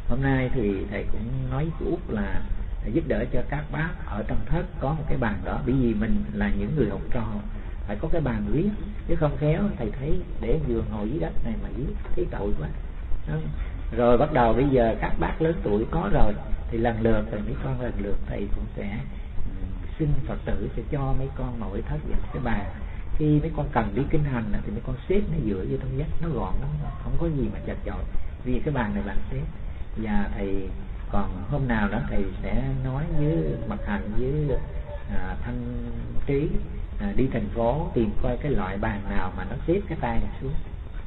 Hôm nay thì thầy cũng nói chú Út là giúp đỡ cho các bác ở trong thất có một cái bàn đó, bởi vì mình là những người học trò phải có cái bàn viết, chứ không khéo thầy thấy để vừa ngồi dưới đất này mà viết thấy tội quá. Rồi bắt đầu bây giờ các bác lớn tuổi có rồi thì lần lượt rồi mấy con lần lượt thầy cũng sẽ xin Phật tử sẽ cho mấy con mỗi thất một cái bàn. Khi mấy con cần đi kinh hành thì mấy con xếp nó dựa vô trong vách, nó gọn lắm, không có gì mà chật chội, vì cái bàn này bàn xếp. Và thầy còn hôm nào đó thầy sẽ nói với Mật Hạnh với Thanh Trí đi thành phố tìm coi cái loại bàn nào mà nó xếp cái tay này xuống.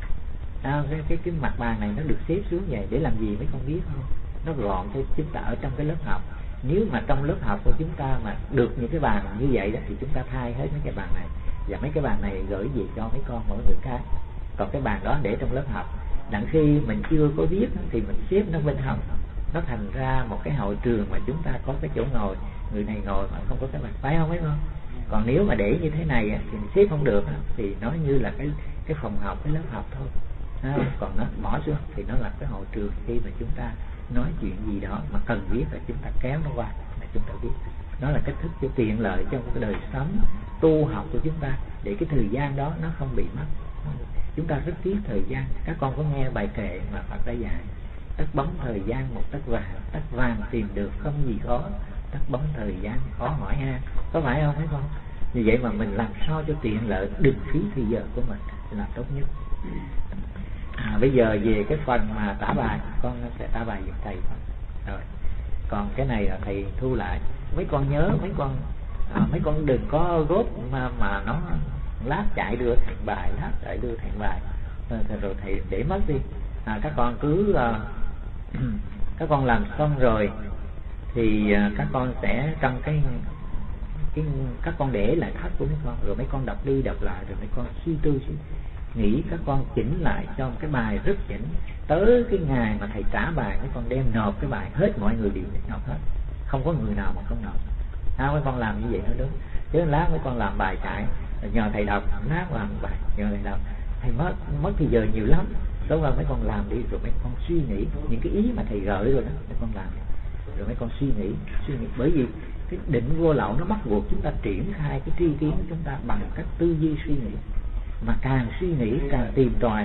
Cái mặt bàn này nó được xếp xuống vậy để làm gì mấy con biết không? Nó gọn cho chúng ta ở trong cái lớp học. Nếu mà trong lớp học của chúng ta mà được những cái bàn như vậy đó thì chúng ta thay hết mấy cái bàn này, và mấy cái bàn này gửi về cho mấy con mỗi người cái. Còn cái bàn đó để trong lớp học, đặng khi mình chưa có viết thì mình xếp nó bên hông, nó thành ra một cái hội trường mà chúng ta có cái chỗ ngồi, người này ngồi mà không có cái bàn, phải không mấy con? Còn nếu mà để như thế này thì mình xếp không được thì nó như là cái phòng học, cái lớp học thôi. Còn nó bỏ xuống thì nó là cái hội trường, khi mà chúng ta nói chuyện gì đó mà cần viết là chúng ta kéo nó qua là chúng ta viết. Đó là cách thức cho tiện lợi trong cái đời sống tu học của chúng ta, để cái thời gian đó nó không bị mất. Chúng ta rất tiếc thời gian. Các con có nghe bài kệ mà Phật đã dạy: tất bóng thời gian một tấc vàng tìm được không gì khó, tất bóng thời gian khó hỏi ha. Có phải không mấy con? Vì vậy mà mình làm sao cho tiện lợi, đừng phí thời giờ của mình là tốt nhất. Bây giờ về cái phần mà tả bài, con sẽ tả bài giùm thầy rồi. Còn cái này là thầy thu lại. Mấy con nhớ mấy con đừng có gốt mà nó lát chạy đưa thành bài, lát chạy đưa thành bài rồi thầy để mất đi. Các con cứ các con làm xong rồi thì các con sẽ trong cái các con để lại thắt của mấy con, rồi mấy con đọc đi đọc lại, rồi mấy con suy tư nghĩ, các con chỉnh lại cho một cái bài rất chỉnh. Tới cái ngày mà thầy trả bài, mấy con đem nộp cái bài hết, mọi người đều nộp hết, không có người nào mà không nộp. Mấy con làm như vậy nó đúng, chứ lát mấy con làm bài chạy nhờ thầy đọc, lát làm bài nhờ thầy đọc, thầy mất thì giờ nhiều lắm. Đúng rồi, mấy con làm đi, rồi mấy con suy nghĩ những cái ý mà thầy gợi rồi đó, mấy con làm rồi mấy con suy nghĩ. Bởi vì cái định vô lậu nó bắt buộc chúng ta triển khai cái tri kiến của chúng ta bằng cách tư duy suy nghĩ. Mà càng suy nghĩ càng tìm tòi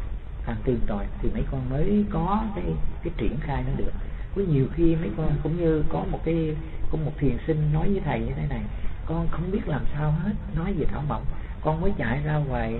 thì mấy con mới có cái triển khai nó được. Có nhiều khi mấy con cũng như có một thiền sinh nói với thầy như thế này: con không biết làm sao hết, nói về thảo mộc, con mới chạy ra ngoài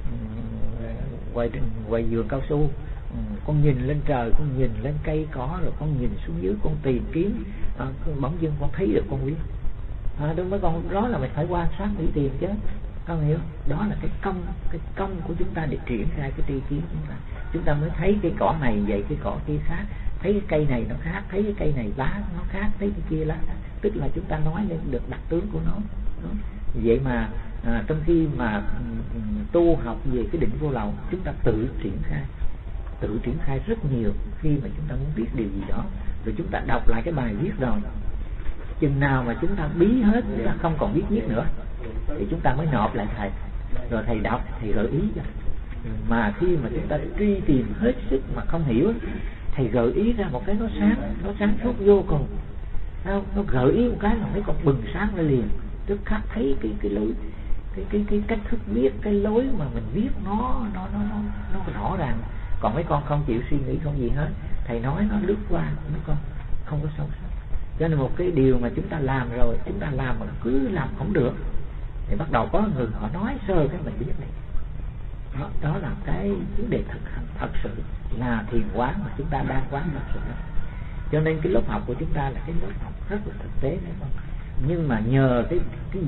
vườn cao su, con nhìn lên trời, con nhìn lên cây cỏ, rồi con nhìn xuống dưới, con tìm kiếm, bỗng dưng con thấy được con biết. Đúng mấy con, đó là mình phải quan sát để tìm chứ, con hiểu? Đó là cái công của chúng ta để triển khai cái tri kiến chúng ta mới thấy cái cỏ này vậy, cái cỏ kia khác, thấy cái cây này nó khác, thấy cái cây này lá nó khác, thấy cái kia lá khác. Tức là chúng ta nói lên được đặc tướng của nó. Vậy mà trong khi mà tu học về cái định vô lậu, chúng ta tự triển khai rất nhiều. Khi mà chúng ta muốn biết điều gì đó, rồi chúng ta đọc lại cái bài viết rồi, chừng nào mà chúng ta bí hết, chúng ta không còn biết viết nữa, thì chúng ta mới nộp lại thầy, rồi thầy đọc, thầy gợi ý cho. Mà khi mà chúng ta truy tìm hết sức mà không hiểu, thầy gợi ý ra một cái nó sáng suốt vô cùng. Nó gợi ý một cái là mấy con bừng sáng lên liền, tức khắc thấy cái lối, cái cách thức viết, cái lối mà mình viết nó rõ ràng. Còn mấy con không chịu suy nghĩ, không gì hết, thầy nói nó lướt qua, mấy con không có sâu sắc. Cho nên một cái điều mà chúng ta làm rồi, chúng ta làm mà cứ làm không được, thì bắt đầu có người họ nói sơ cái mình biết này. Đó là cái vấn đề thật sự là thiền quán mà chúng ta đang quán thật sự. Cho nên cái lớp học của chúng ta là cái lớp học rất là thực tế đấy không? Nhưng mà nhờ cái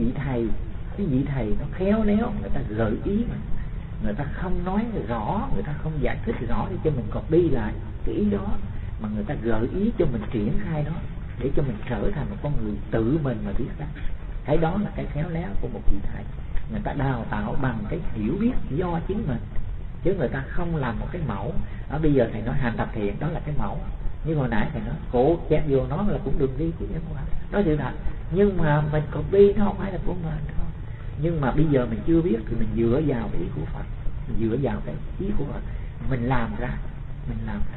vị thầy nó khéo léo, người ta gợi ý mà, người ta không nói rõ, người ta không giải thích rõ để cho mình copy lại cái ý đó, mà người ta gợi ý cho mình triển khai đó, để cho mình trở thành một con người tự mình mà biết ra. Cái đó là cái khéo léo của một vị thầy. Người ta đào tạo bằng cái hiểu biết do chính mình, chứ người ta không làm một cái mẫu. Bây giờ thầy nói hành tập thiện, đó là cái mẫu. Như hồi nãy thầy nói cổ chép vô nó là cũng đường đi của nhân quả, đó sự thật. Nhưng mà mình copy nó không phải là của mình đâu. Nhưng mà bây giờ mình chưa biết thì mình dựa vào ý của Phật, dựa vào cái ý của Phật, mình làm ra.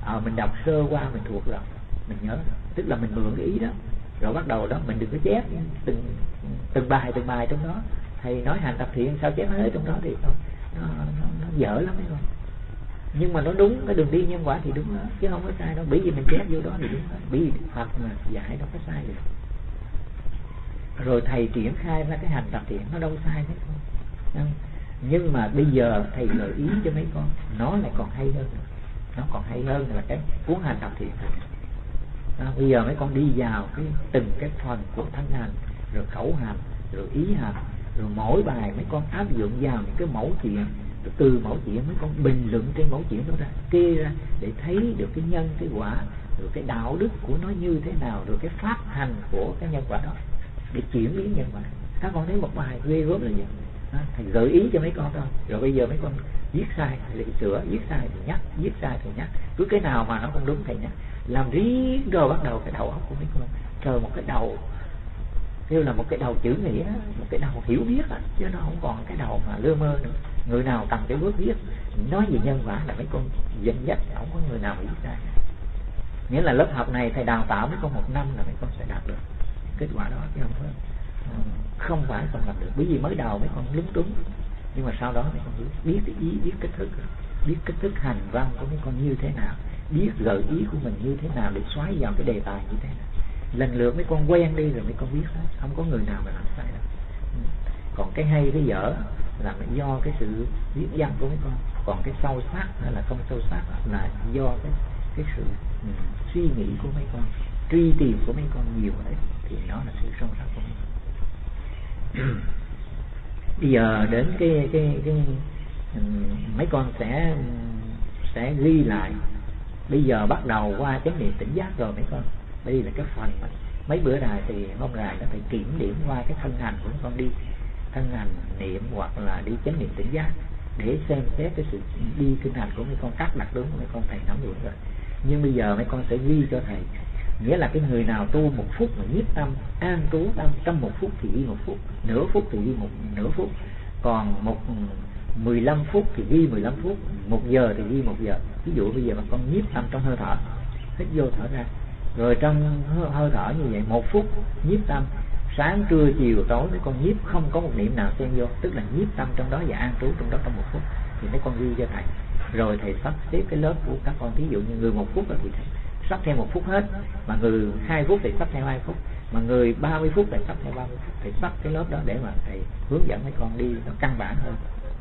mình đọc sơ qua mình thuộc rồi, mình nhớ, tức là mình mượn cái ý đó, rồi bắt đầu đó mình đừng có chép từng bài trong đó. Thầy nói hành tập thiện sao chép hết trong đó thì nó dở lắm đấy không. Nhưng mà nó đúng, cái đường đi nhân quả thì đúng đó, chứ không có sai đâu. Bởi vì mình chép vô đó thì đúng đó, bởi vì Phật mà dạy đâu có sai được. Rồi thầy triển khai ra cái hành tập thiện nó đâu sai hết không. Nhưng mà bây giờ thầy gợi ý cho mấy con, nó lại còn hay hơn, nó còn hay hơn là cái cuốn hành tập thiện này. Bây giờ mấy con đi vào từng cái phần của thân hành, rồi khẩu hành, rồi ý hành, rồi mỗi bài mấy con áp dụng vào những cái mẫu chuyện, rồi từ mẫu chuyện mấy con bình luận trên mẫu chuyện đó ra, kê ra để thấy được cái nhân cái quả, rồi cái đạo đức của nó như thế nào, rồi cái pháp hành của cái nhân quả đó để chuyển biến nhân quả. Các con thấy một bài ghê gớm là gì? Thầy gợi ý cho mấy con thôi. Rồi bây giờ mấy con viết sai thầy lại sửa, viết sai thì nhắc, viết sai thì nhắc, cứ cái nào mà nó không đúng thầy nhắc, làm riết rồi bắt đầu cái đầu óc của mấy con chờ một cái đầu kêu là một cái đầu chữ nghĩa, một cái đầu hiểu biết chứ nó không còn cái đầu mà lơ mơ nữa. Người nào cầm cái bước viết nói về nhân quả là mấy con dẫn dắt, không có người nào viết sai. Nghĩa là lớp học này thầy đào tạo mấy con 1 năm là mấy con sẽ đạt được kết quả đó, chứ không phải không làm được. Bởi vì mới đầu mấy con lúng túng, nhưng mà sau đó mấy con biết cái ý, biết cách thức, biết cách thức hành văn của mấy con như thế nào, biết gợi ý của mình như thế nào để xoáy vào cái đề tài như thế nào. Lần lượt mấy con quen đi rồi mấy con biết hết, không có người nào mà làm sai đâu. Còn cái hay cái dở là do cái sự viết văn của mấy con, còn cái sâu sắc hay là không sâu sắc là do cái sự suy nghĩ của mấy con, truy tìm của mấy con nhiều ấy, thì nó là sự sâu sắc của mấy con. Bây giờ đến cái mấy con sẽ ghi lại. Bây giờ bắt đầu qua chánh niệm tỉnh giác rồi mấy con. Đây là cái phần mà mấy bữa nay thì hôm nay đã phải kiểm điểm qua cái thân hành của mấy con, đi thân hành niệm hoặc là đi chánh niệm tỉnh giác để xem xét cái sự đi kinh hành của mấy con, các đặc tướng của mấy con thầy nắm vững rồi. Nhưng bây giờ mấy con sẽ ghi cho thầy, nghĩa là cái người nào tu 1 phút mà nhiếp tâm an trú tâm trong 1 phút thì ghi 1 phút, nửa phút thì ghi nửa phút, còn 15 phút thì ghi 15 phút, 1 giờ thì ghi 1 giờ. Ví dụ bây giờ mà con nhiếp tâm trong hơi thở, hít vô thở ra, rồi trong hơi thở như vậy 1 phút nhiếp tâm, sáng trưa chiều tối mấy con nhiếp không có một niệm nào xen vô, tức là nhiếp tâm trong đó và an trú trong đó trong 1 phút, thì mấy con ghi cho thầy. Rồi thầy sắp xếp cái lớp của các con, ví dụ như người 1 phút thì thầy sắp theo 1 phút hết, mà người 2 phút thì sắp theo 2 phút, mà người 30 phút thì sắp theo 30 phút. Thầy sắp cái lớp đó để mà thầy hướng dẫn mấy con đi nó căn bản hơn.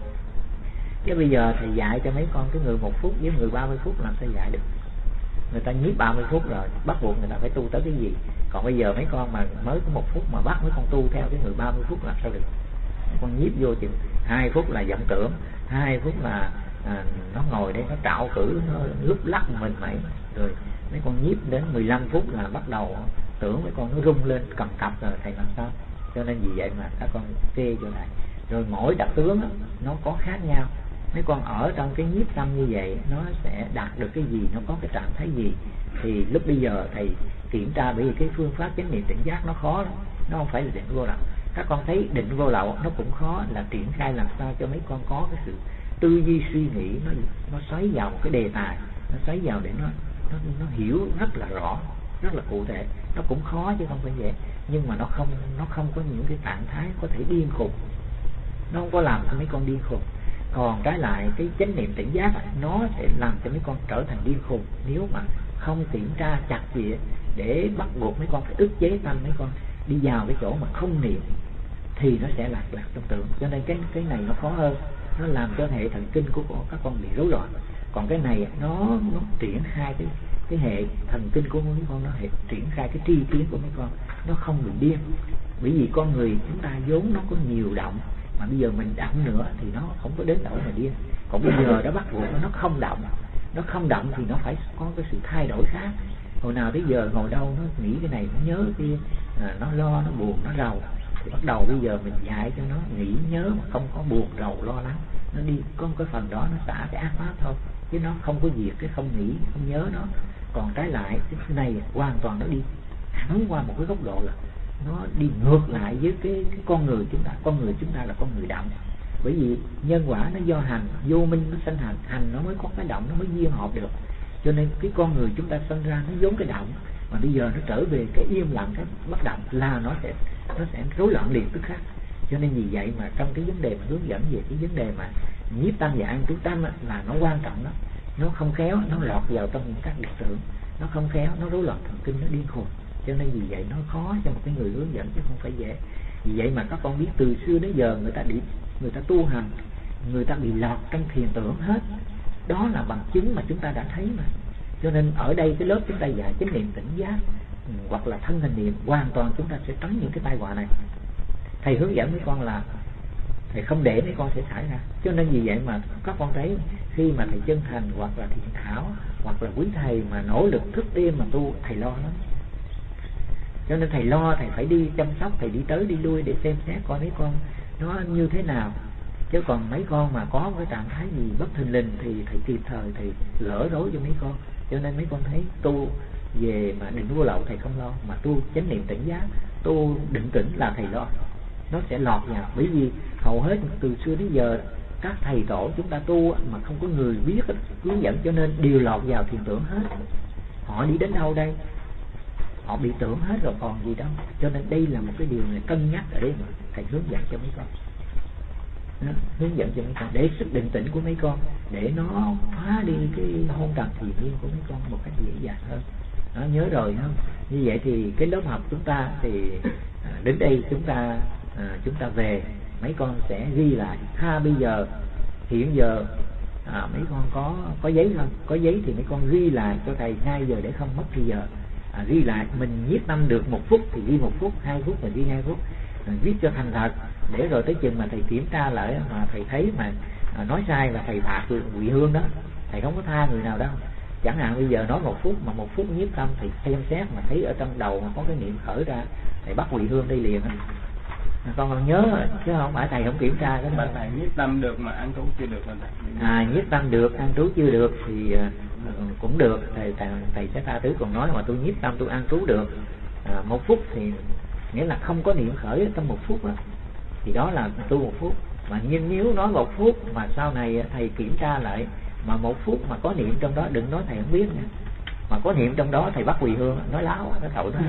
Chứ bây giờ thầy dạy cho mấy con cái người 1 phút với người 30 phút làm sao dạy được? Người ta nhiếp 30 phút rồi, bắt buộc người ta phải tu tới cái gì? Còn bây giờ mấy con mà mới có 1 phút mà bắt mấy con tu theo cái người 30 phút làm sao được? Mấy con nhiếp vô chừng 2 phút là vọng tưởng, 2 phút là nó ngồi đây nó trạo cử, nó lúc lắc mình mẩy, rồi mấy con nhiếp đến 15 phút là bắt đầu tưởng mấy con nó rung lên cầm cập rồi thầy làm sao? Cho nên vì vậy mà các con kê cho thầy. Rồi mỗi đặc tướng đó, nó có khác nhau. Mấy con ở trong cái nhiếp tâm như vậy nó sẽ đạt được cái gì, nó có cái trạng thái gì, thì lúc bây giờ thầy kiểm tra. Bởi vì cái phương pháp chánh niệm tỉnh giác nó khó lắm, nó không phải là định vô lậu. Các con thấy định vô lậu nó cũng khó, là triển khai làm sao cho mấy con có cái sự tư duy suy nghĩ nó xoáy vào một cái đề tài, nó xoáy vào để nó hiểu rất là rõ, rất là cụ thể. Nó cũng khó chứ không phải dễ, nhưng mà nó không có những cái trạng thái có thể điên khùng, nó không có làm cho mấy con điên khùng. Còn trái lại cái chánh niệm tỉnh giác nó sẽ làm cho mấy con trở thành điên khùng nếu mà không kiểm tra chặt chẽ để bắt buộc mấy con phải ức chế tâm mấy con đi vào cái chỗ mà không niệm thì nó sẽ lạc trong tưởng. Cho nên cái này nó khó hơn, nó làm cho hệ thần kinh của các con bị rối loạn. Còn cái này nó triển khai cái hệ thần kinh của mấy con, nó triển khai cái tri kiến của mấy con, nó không bị điên. Bởi vì con người chúng ta vốn nó có nhiều động, mà bây giờ mình động nữa thì nó không có đến nỗi mà điên. Còn bây giờ đó bắt buộc nó không động thì nó phải có cái sự thay đổi khác. Hồi nào tới giờ ngồi đâu nó nghĩ cái này, nó nhớ kia, nó lo, nó buồn, nó rầu, thì bắt đầu bây giờ mình dạy cho nó nghĩ nhớ mà không có buồn rầu lo lắng, nó đi có cái phần đó nó xả cái ác pháp thôi, chứ nó không có diệt cái không nghĩ không nhớ nó. Còn trái lại cái này hoàn toàn nó đi thẳng qua một cái góc độ là nó đi ngược lại với cái con người chúng ta. Con người chúng ta là con người động, bởi vì nhân quả nó do hành, vô minh nó sanh hành, hành nó mới có cái động, nó mới duyên hợp được. Cho nên cái con người chúng ta sinh ra nó vốn cái động, mà bây giờ nó trở về cái im lặng, cái bất động là nó sẽ rối loạn liền tức khắc. Cho nên vì vậy mà trong cái vấn đề mà hướng dẫn về cái vấn đề mà nhiếp tâm và an trú tâm là nó quan trọng đó. Nó không khéo nó lọt vào trong các biệt tưởng, nó không khéo nó rối loạn thần kinh, nó điên khùng. Cho nên vì vậy nó khó cho một cái người hướng dẫn chứ không phải dễ. Vì vậy mà các con biết từ xưa đến giờ người ta tu hành, người ta bị lọt trong thiền tưởng hết. Đó là bằng chứng mà chúng ta đã thấy mà. Cho nên ở đây cái lớp chúng ta dạy chánh niệm tỉnh giác hoặc là thân hình niệm, hoàn toàn chúng ta sẽ tránh những cái tai họa này. Thầy hướng dẫn mấy con là thầy không để mấy con sẽ xảy ra. Cho nên vì vậy mà các con thấy khi mà thầy chân thành hoặc là thiện thảo hoặc là quý thầy mà nỗ lực thức đêm mà tu, thầy lo lắm. Cho nên thầy lo, thầy phải đi chăm sóc, thầy đi tới đi lui để xem xét coi mấy con nó như thế nào. Chứ còn mấy con mà có cái trạng thái gì bất thình lình thì thầy kịp thời thầy gỡ rối cho mấy con. Cho nên mấy con thấy tu về mà định vô lậu thầy không lo, mà tu chánh niệm tỉnh giác, tu định tĩnh là thầy lo. Nó sẽ lọt vào, bởi vì hầu hết từ xưa đến giờ các thầy tổ chúng ta tu mà không có người biết hướng dẫn, cho nên đều lọt vào thiền tưởng hết. Họ đi đến đâu đây? Họ bị tưởng hết rồi còn gì đâu. Cho nên đây là một cái điều này cân nhắc ở đây mà thầy hướng dẫn cho mấy con. Đó, hướng dẫn cho mấy con để sức định tĩnh của mấy con, để nó phá đi cái hôn trầm thiền liên của mấy con một cách dễ dàng hơn. Đó, nhớ rồi không? Như vậy thì cái lớp học chúng ta thì đến đây chúng ta về, mấy con sẽ ghi lại. Bây giờ hiện giờ mấy con có giấy không? Có giấy thì mấy con ghi lại cho thầy ngay giờ để không mất thời giờ. Ghi lại mình nhiếp tâm được 1 phút thì ghi 1 phút, 2 phút mình ghi 2 phút, viết cho thành thật, để rồi tới chừng mà thầy kiểm tra lại mà thầy thấy mà nói sai là thầy phạt Quỳ Hương đó. Thầy không có tha người nào đâu. Chẳng hạn bây giờ nói 1 phút mà 1 phút nhiếp tâm, thì xem xét mà thấy ở trong đầu mà có cái niệm khởi ra, thầy bắt Quỳ Hương đây liền. Con còn nhớ chứ không phải thầy không kiểm tra cái đó. Thầy nhiếp tâm được mà an trú chưa được thầy. Nhiếp tâm được, an trú chưa được thì cũng được, thầy sẽ tha thứ. Còn nói mà tôi nhiếp tâm tôi an trú được 1 phút thì nghĩa là không có niệm khởi trong 1 phút đó, thì đó là tu 1 phút. Mà nhưng nếu nói 1 phút mà sau này thầy kiểm tra lại mà 1 phút mà có niệm trong đó, đừng nói thầy không biết nữa. Mà có niệm trong đó thầy bắt Quỳ Hương, nói láo, nói tội đó.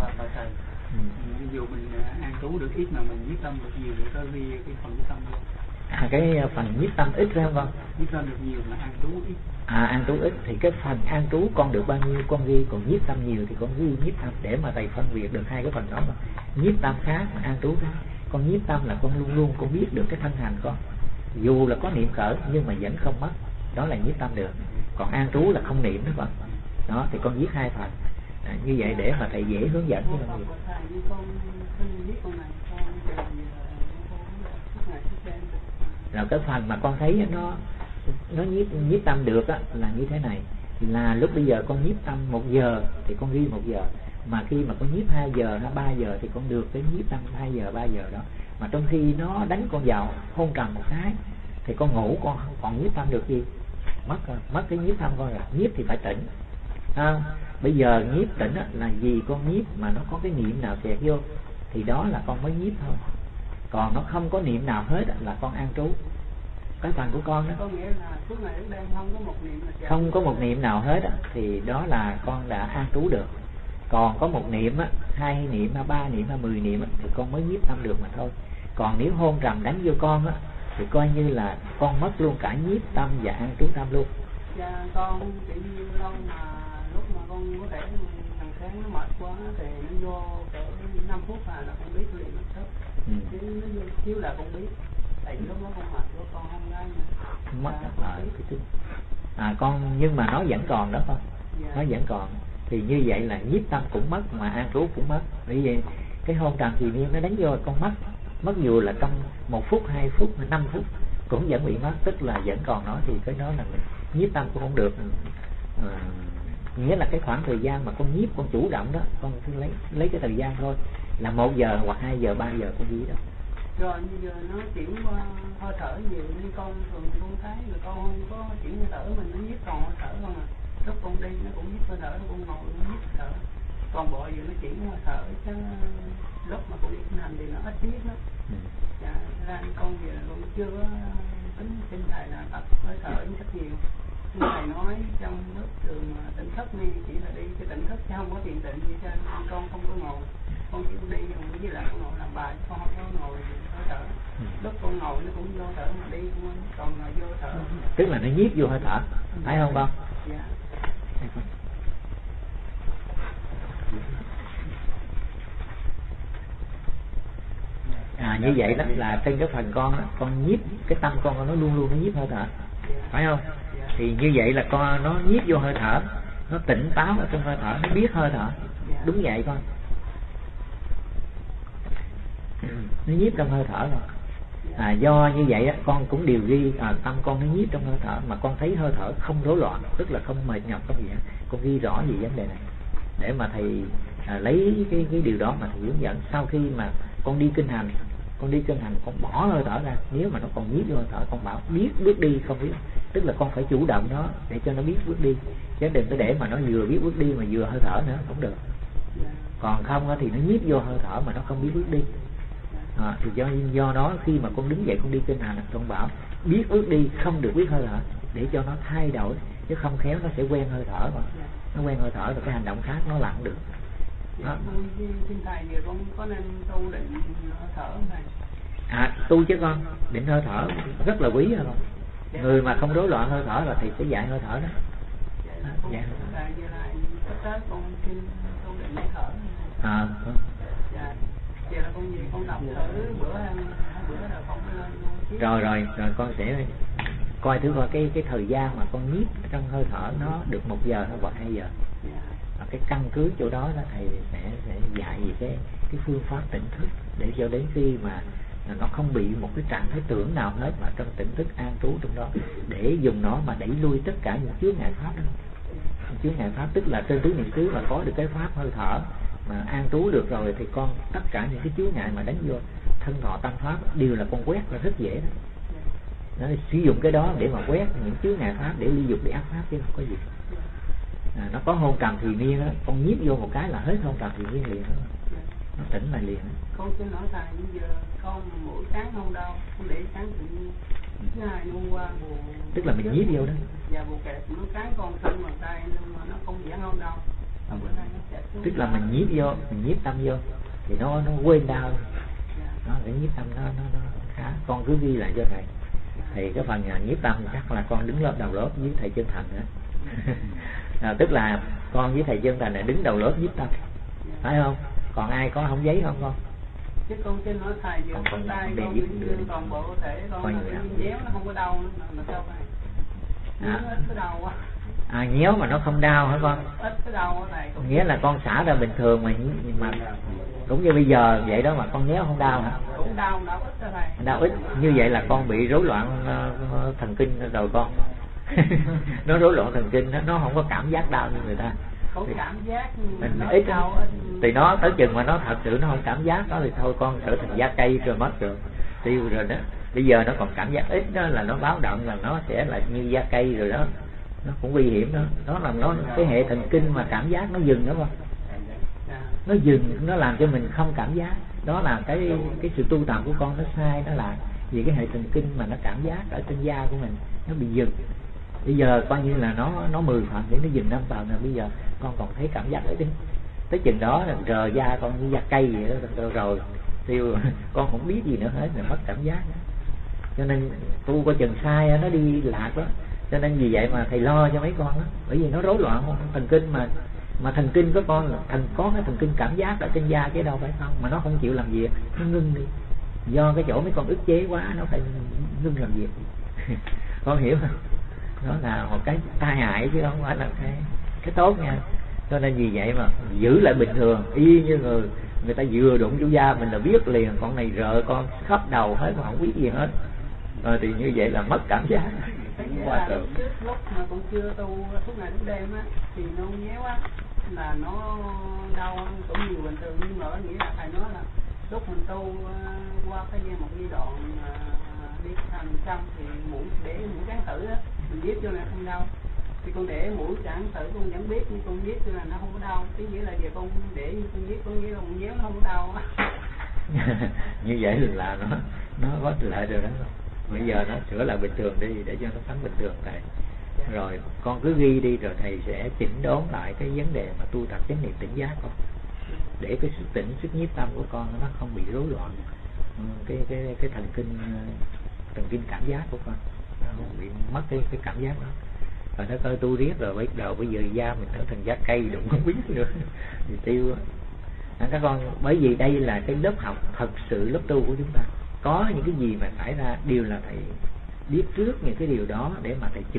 Ví dụ mình an trú được ít mà mình nhiếp tâm được nhiều thì có ghi cái phần nhiếp tâm luôn. Cái phần nhiếp tâm ít phải không con? Nhiếp tâm được nhiều mà an trú ít. An trú ít thì cái phần an trú con được bao nhiêu con ghi, còn nhiếp tâm nhiều thì con ghi nhiếp tâm, để mà thầy phân biệt được hai cái phần đó. Mà nhiếp tâm khác mà an trú khác. Con nhiếp tâm là con luôn luôn con biết được cái thân hành con, dù là có niệm khởi nhưng mà vẫn không mất, đó là nhiếp tâm được. Còn an trú là không niệm đó con. Đó thì con viết 2 phần như vậy để mà thầy dễ hướng dẫn cho con nhiều. Rồi cái phần mà con thấy nó nhiếp tâm được á, là như thế này, là lúc bây giờ con nhiếp tâm 1 giờ thì con ghi 1 giờ, mà khi mà con nhiếp 2 giờ hay 3 giờ thì con được cái nhiếp tâm 2 giờ 3 giờ đó. Mà trong khi nó đánh con vào hôn trầm một cái thì con ngủ, con còn nhiếp tâm được gì? Mất cái nhiếp tâm con rồi. Nhiếp thì phải tỉnh. Bây giờ nhiếp tỉnh là gì? Con nhiếp mà nó có cái niệm nào xẹt vô thì đó là con mới nhiếp thôi. Còn nó không có niệm nào hết là con an trú. Cái phần của con đó có nghĩa là suốt ngày đêm không có một niệm nào, không có một niệm nào hết thì đó là con đã an trú được. Còn có 1 niệm 2 niệm 3 niệm 10 niệm thì con mới nhiếp tâm được mà thôi. Còn nếu hôn trầm đánh vô con thì coi như là con mất luôn cả nhiếp tâm và an trú tâm luôn. Dạ, con chỉ như lâu mà lúc mà con có thể thằng sáng nó mệt quá thì nó vô cỡ 5 phút là con biết liền một chút. Chứ nó vô chiếu là con biết. Tại vì lúc đó con mệt của con không ra mất con, nhưng mà nó vẫn còn đó con. Nó vẫn còn. Thì như vậy là nhiếp tâm cũng mất mà an trú cũng mất. Bởi vì cái hôn trầm thì niệm nó đánh vô con mất dù là trong 1 phút 2 phút 5 phút cũng vẫn bị mất, tức là vẫn còn nó, thì cái đó là mình nhiếp tâm cũng không được. Nghĩa là cái khoảng thời gian mà con nhiếp, con chủ động đó, con cứ lấy cái thời gian thôi, là 1 giờ hoặc 2 giờ 3 giờ con ghi đó. Rồi bây giờ nó chuyển qua hơi thở nhiều nên con thường con thấy là con không có chuyển hơi thở, mình nó nhiếp còn hơi thở không à. Lúc con đi nó cũng nhiếp hơi thở, con ngồi nó nhiếp hơi thở. Còn bộ giờ nó chuyển hơi thở chứ lúc mà con đi hành thì nó ít nhiếp lắm. Ra con giờ con chưa có tính thầy là tập hơi thở rất nhiều. thầy nói trong lớp trường tỉnh thức này chỉ là đi cái tỉnh thức chứ không có thiền định gì cho nên con không có ngồi, con chỉ đi với lại con ngồi làm bài, con không có ngồi hơi thở. Lúc con ngồi nó cũng vô thở mà đi cũng còn là vô thở. Tức là nó nhiếp vô hơi thở, phải không con? Dạ. Như vậy đó là trên cái phần con đó, con nhiếp cái tâm con nó luôn luôn nó nhiếp hơi thở, phải không? Thì như vậy là con nó nhiếp vô hơi thở, nó tỉnh táo ở trong hơi thở, nó biết hơi thở, đúng vậy con. Nó nhiếp trong hơi thở rồi. Do như vậy đó, con cũng điều ghi tâm con nó nhiếp trong hơi thở, mà con thấy hơi thở không rối loạn, tức là không mệt nhọc không gì hết. Con ghi rõ về vấn đề này để mà thầy lấy cái điều đó mà thầy hướng dẫn. Sau khi mà con đi kinh hành, con bỏ hơi thở ra, nếu mà nó còn nhiếp vô hơi thở, con bảo biết bước đi không biết, tức là con phải chủ động nó để cho nó biết bước đi, chứ đừng có để mà nó vừa biết bước đi mà vừa hơi thở nữa, không được. Còn không thì nó nhiếp vô hơi thở mà nó không biết bước đi. Thì do đó khi mà con đứng dậy con đi kinh hành, con bảo biết bước đi, không được biết hơi thở, để cho nó thay đổi, chứ không khéo nó sẽ quen hơi thở mà nó quen hơi thở rồi cái hành động khác nó làm được. Xin thầy thì con có nên tu định hơi thở không thầy? Tu chứ con, định hơi thở rất là quý rồi con. Người mà không rối loạn hơi thở là thầy sẽ dạy hơi thở đó. Dạy hơi thở. Vậy là sắp tới con xin tu định hơi thở. Vậy là con gì con đọc thử bữa là con lên rồi con sẽ coi thử coi cái thời gian mà con nhiếp trong hơi thở nó được 1 giờ hoặc 2 giờ. Cái căn cứ chỗ đó là thầy sẽ dạy về cái phương pháp tỉnh thức, để cho đến khi mà nó không bị một cái trạng thái tưởng nào hết, mà trong tỉnh thức an trú trong đó, để dùng nó mà đẩy lui tất cả những chướng ngại pháp đó. Chướng ngại pháp tức là trên tứ niệm xứ mà có được cái pháp hơi thở mà an trú được rồi, thì con tất cả những cái chướng ngại mà đánh vô thân thọ tâm pháp đều là con quét là rất dễ đó. Nó sử dụng cái đó để mà quét những chướng ngại pháp, để ly dục, để ác pháp, chứ không có gì. Nó có hôn trầm thì miên đó, con nhiếp vô một cái là hết hôn trầm thì miên liền đó. Nó tỉnh lại liền. Con xin nói thầy, bây giờ con mỗi sáng không đau, con để sáng tự nhiên. Thứ hai hôm qua buồn, tức là mình nhiếp vô đó. Dạ buồn kẹt, nó sáng con thân bàn tay nhưng mà nó không giảm không đau. Tức là mình nhiếp vô, mình nhiếp tâm vô thì nó quên đau. Nó để nhiếp tâm nó khá. Con cứ ghi lại cho thầy. Thì cái phần nhiếp tâm chắc là con đứng lớp đầu lớp với thầy Chân Thành nữa. Tức là con với thầy Chân Thành này đứng đầu lớp nhiếp tâm, phải không? Còn ai có không giấy không con? Chứ con xin nói thầy giờ con tay con dương toàn bộ thể con nhéo nó không có đau nữa mà sao vậy? Ít cái đau quá. Nhéo mà nó không đau hả con? Ít cái đau này. Nghĩa là con xả ra bình thường mà cũng như bây giờ vậy đó mà con nhéo không đau hả? Cũng đau ít cho thầy. Đau ít, như vậy là con bị rối loạn thần kinh rồi con. Nó rối loạn thần kinh, nó không có cảm giác đau như người ta. Có cảm giác mình ít đau thì nó tới chừng mà nó thật sự nó không cảm giác đó thì thôi con trở thành da cây rồi, mất rồi, tiêu rồi đó. Bây giờ nó còn cảm giác ít đó là nó báo động là nó sẽ là như da cây rồi đó, nó cũng nguy hiểm đó. Đó là nó cái hệ thần kinh mà cảm giác nó dừng đó con, nó dừng, nó làm cho mình không cảm giác. Đó là cái sự tu tập của con nó sai, đó là vì cái hệ thần kinh mà nó cảm giác ở trên da của mình nó bị dừng. Bây giờ coi như là nó 10 phần để nó dừng 5 phần là bây giờ con còn thấy cảm giác ấy tới chừng đó là rờ da con như da cây vậy đó, rồi tiêu con không biết gì nữa hết, là mất cảm giác đó. Cho nên tu coi chừng sai nó đi lạc đó. Cho nên vì vậy mà thầy lo cho mấy con đó, bởi vì nó rối loạn thần kinh mà thần kinh của con là có cái thần kinh cảm giác ở trên da chứ đâu phải không, mà nó không chịu làm việc, nó ngưng đi. Do cái chỗ mấy con ức chế quá nó phải ngưng làm việc. Con hiểu không? Đó là một cái tai hại chứ không phải là cái tốt nha. Cho nên vì vậy mà giữ lại bình thường, y như người ta vừa đụng vô da mình là biết liền con này rợ con khắp đầu hết mà không biết gì hết. Rồi thì như vậy là mất cảm giác. Lúc mà con chưa tu thuốc ngày thuốc đêm á thì nó nhéo á là nó đau cũng nhiều bình thường, nhưng mà nghĩa là thầy nói là lúc mình tu qua một giai đoạn đi thành xong thì mũi để mũi tráng tử á mình viết cho là không đau, thì con để mũi tráng tử con vẫn biết, nhưng con viết cho là nó không có đau. Cái nghĩa là giờ con để như con viết con nghĩa là con nhéo nó không có đau á. Như vậy là nó có lợi rồi đó. Bây giờ nó sửa lại bình thường đi để cho nó sống bình thường thầy. Rồi con cứ ghi đi, rồi thầy sẽ chỉnh đốn lại cái vấn đề mà tu tập chánh niệm tỉnh giác con, để cái sức tỉnh, sức nhiếp tâm của con nó không bị rối loạn cái thần kinh cảm giác của con, nó không bị mất cái cảm giác đó. Rồi nó coi tu riết rồi bây giờ da mình trở thành da cây đụng không biết nữa thì tiêu các con. Bởi vì đây là cái lớp học thật sự, lớp tu của chúng ta. Có những cái gì mà xảy ra đều là thầy biết trước những cái điều đó để mà thầy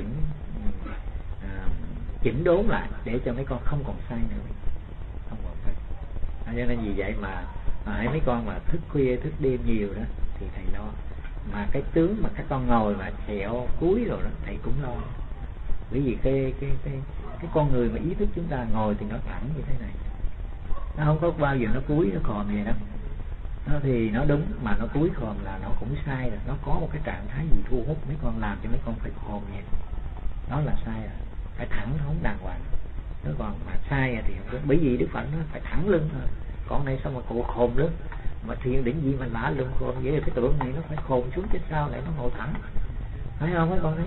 chỉnh đốn lại để cho mấy con không còn sai nữa, không còn sai. Cho nên vì vậy mà mấy con mà thức khuya thức đêm nhiều đó thì thầy lo. Mà cái tướng mà các con ngồi mà xẹo cúi rồi đó thầy cũng lo. Bởi vì cái con người mà ý thức chúng ta ngồi thì nó thẳng như thế này, nó không có bao giờ nó cúi nó khòm vậy đó. Nó thì nó đúng, mà nó cúi khòm là nó cũng sai rồi. Nó có một cái trạng thái gì thu hút mấy con làm cho mấy con phải khòm vậy, đó là sai rồi. Phải thẳng không đàng hoàng. Nó còn mà sai thì không đúng. Bởi vì Đức Phật nó phải thẳng lưng thôi. Còn này sao mà cụ khòm lưng, mà thiền định gì mà lả lưng khòm vậy? Cái tượng này nó phải khòm xuống chứ sao lại nó ngồi thẳng, phải không mấy con thấy?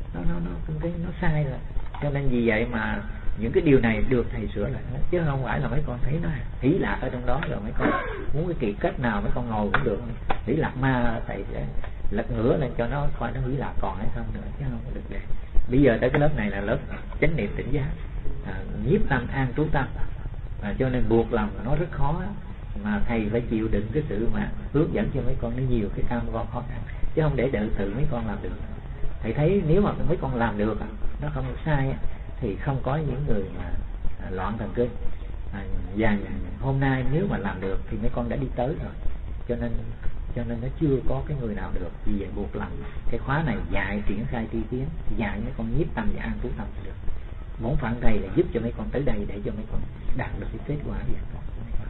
Nó sai rồi. Cho nên vì vậy mà những cái điều này được thầy sửa lại hết, chứ không phải là mấy con thấy nó hỷ lạc ở trong đó rồi mấy con muốn cái kỳ cách nào mấy con ngồi cũng được. Hỷ lạc ma thầy sẽ lật ngửa lên cho nó coi nó hỷ lạc còn hay không nữa, chứ không có được để. Bây giờ tới cái lớp này là lớp chánh niệm tỉnh giác, nhiếp tâm an trú tâm, cho nên buộc lòng nó rất khó. Mà thầy phải chịu đựng cái sự mà hướng dẫn cho mấy con nó nhiều cái cam go khó khăn, chứ không để tự tự mấy con làm được. Thầy thấy nếu mà mấy con làm được, nó không sai thì không có những người mà loạn thần kinh. Và hôm nay nếu mà làm được thì mấy con đã đi tới rồi. Cho nên nó chưa có cái người nào được. Vì vậy buộc lòng cái khóa này dạy triển khai tri kiến, dạy mấy con nhiếp tâm và an trú tâm được. Bổn phận thầy là giúp cho mấy con tới đây để cho mấy con đạt được cái kết quả gì đó.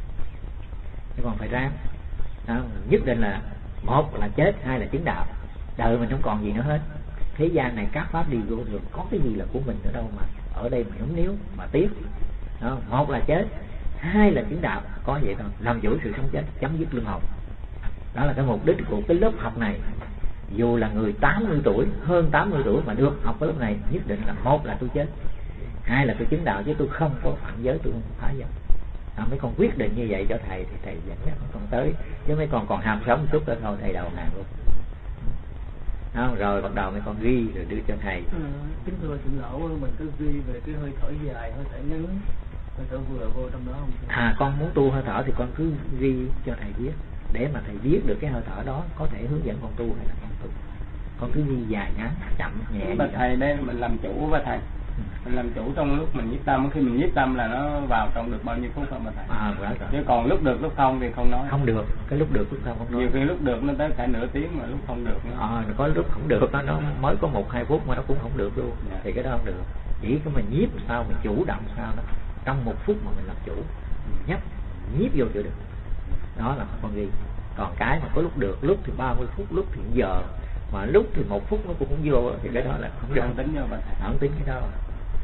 Mấy con phải ráng đó, nhất định là một là chết, hai là chứng đạo. Đời mình không còn gì nữa hết. Thế gian này các pháp đi vô thường, có cái gì là của mình ở đâu mà ở đây mà nhúng níu mà tiếc đó. Một là chết, hai là chứng đạo. Có vậy thôi, làm chủ sự sống chết, chấm dứt luân hồi. Đó là cái mục đích của cái lớp học này. Dù là người 80 tuổi, hơn 80 tuổi mà được học cái lớp này, nhất định là một là tôi chết, hai là tôi chứng đạo, chứ tôi không có phạm giới, tôi không phá giới. Mấy con quyết định như vậy cho thầy thì thầy dẫn dắt mấy con tới, chứ mấy con còn hàm sống một chút nữa thôi thầy đầu hàng luôn. Rồi bắt đầu mấy con ghi rồi đưa cho thầy. Kính thưa trưởng lão, mình cứ ghi về cái hơi thở dài, hơi thở ngắn, hơi thở vừa vô trong đó không? Con muốn tu hơi thở thì con cứ ghi cho thầy biết, để mà thầy biết được cái hơi thở đó có thể hướng dẫn con tu hay là không tu. Con cứ ghi dài ngắn, chậm nhẹ. Bà thầy đây mình làm chủ bà thầy. Mình làm chủ trong lúc mình nhiếp tâm, khi mình nhiếp tâm là nó vào trong được bao nhiêu phút không bà thầy? Rồi. Chứ còn lúc được lúc không thì không nói. Không được, cái lúc được lúc không nói. Nhiều khi lúc được nó tới cả nửa tiếng mà lúc không được nữa. Có lúc không được nó mới có 1-2 phút mà nó cũng không được luôn. Thì cái đó không được. Chỉ có mình nhiếp sao, mình chủ động sao đó. Trong 1 phút mà mình làm chủ, mình nhiếp vô cho được. Đó là con ghi. Còn cái mà có lúc được, lúc thì 30 phút, lúc thì giờ, mà lúc thì 1 phút nó cũng vô, thì cái đó là không được. Không tính vô bà thầy. Không tính cái đó.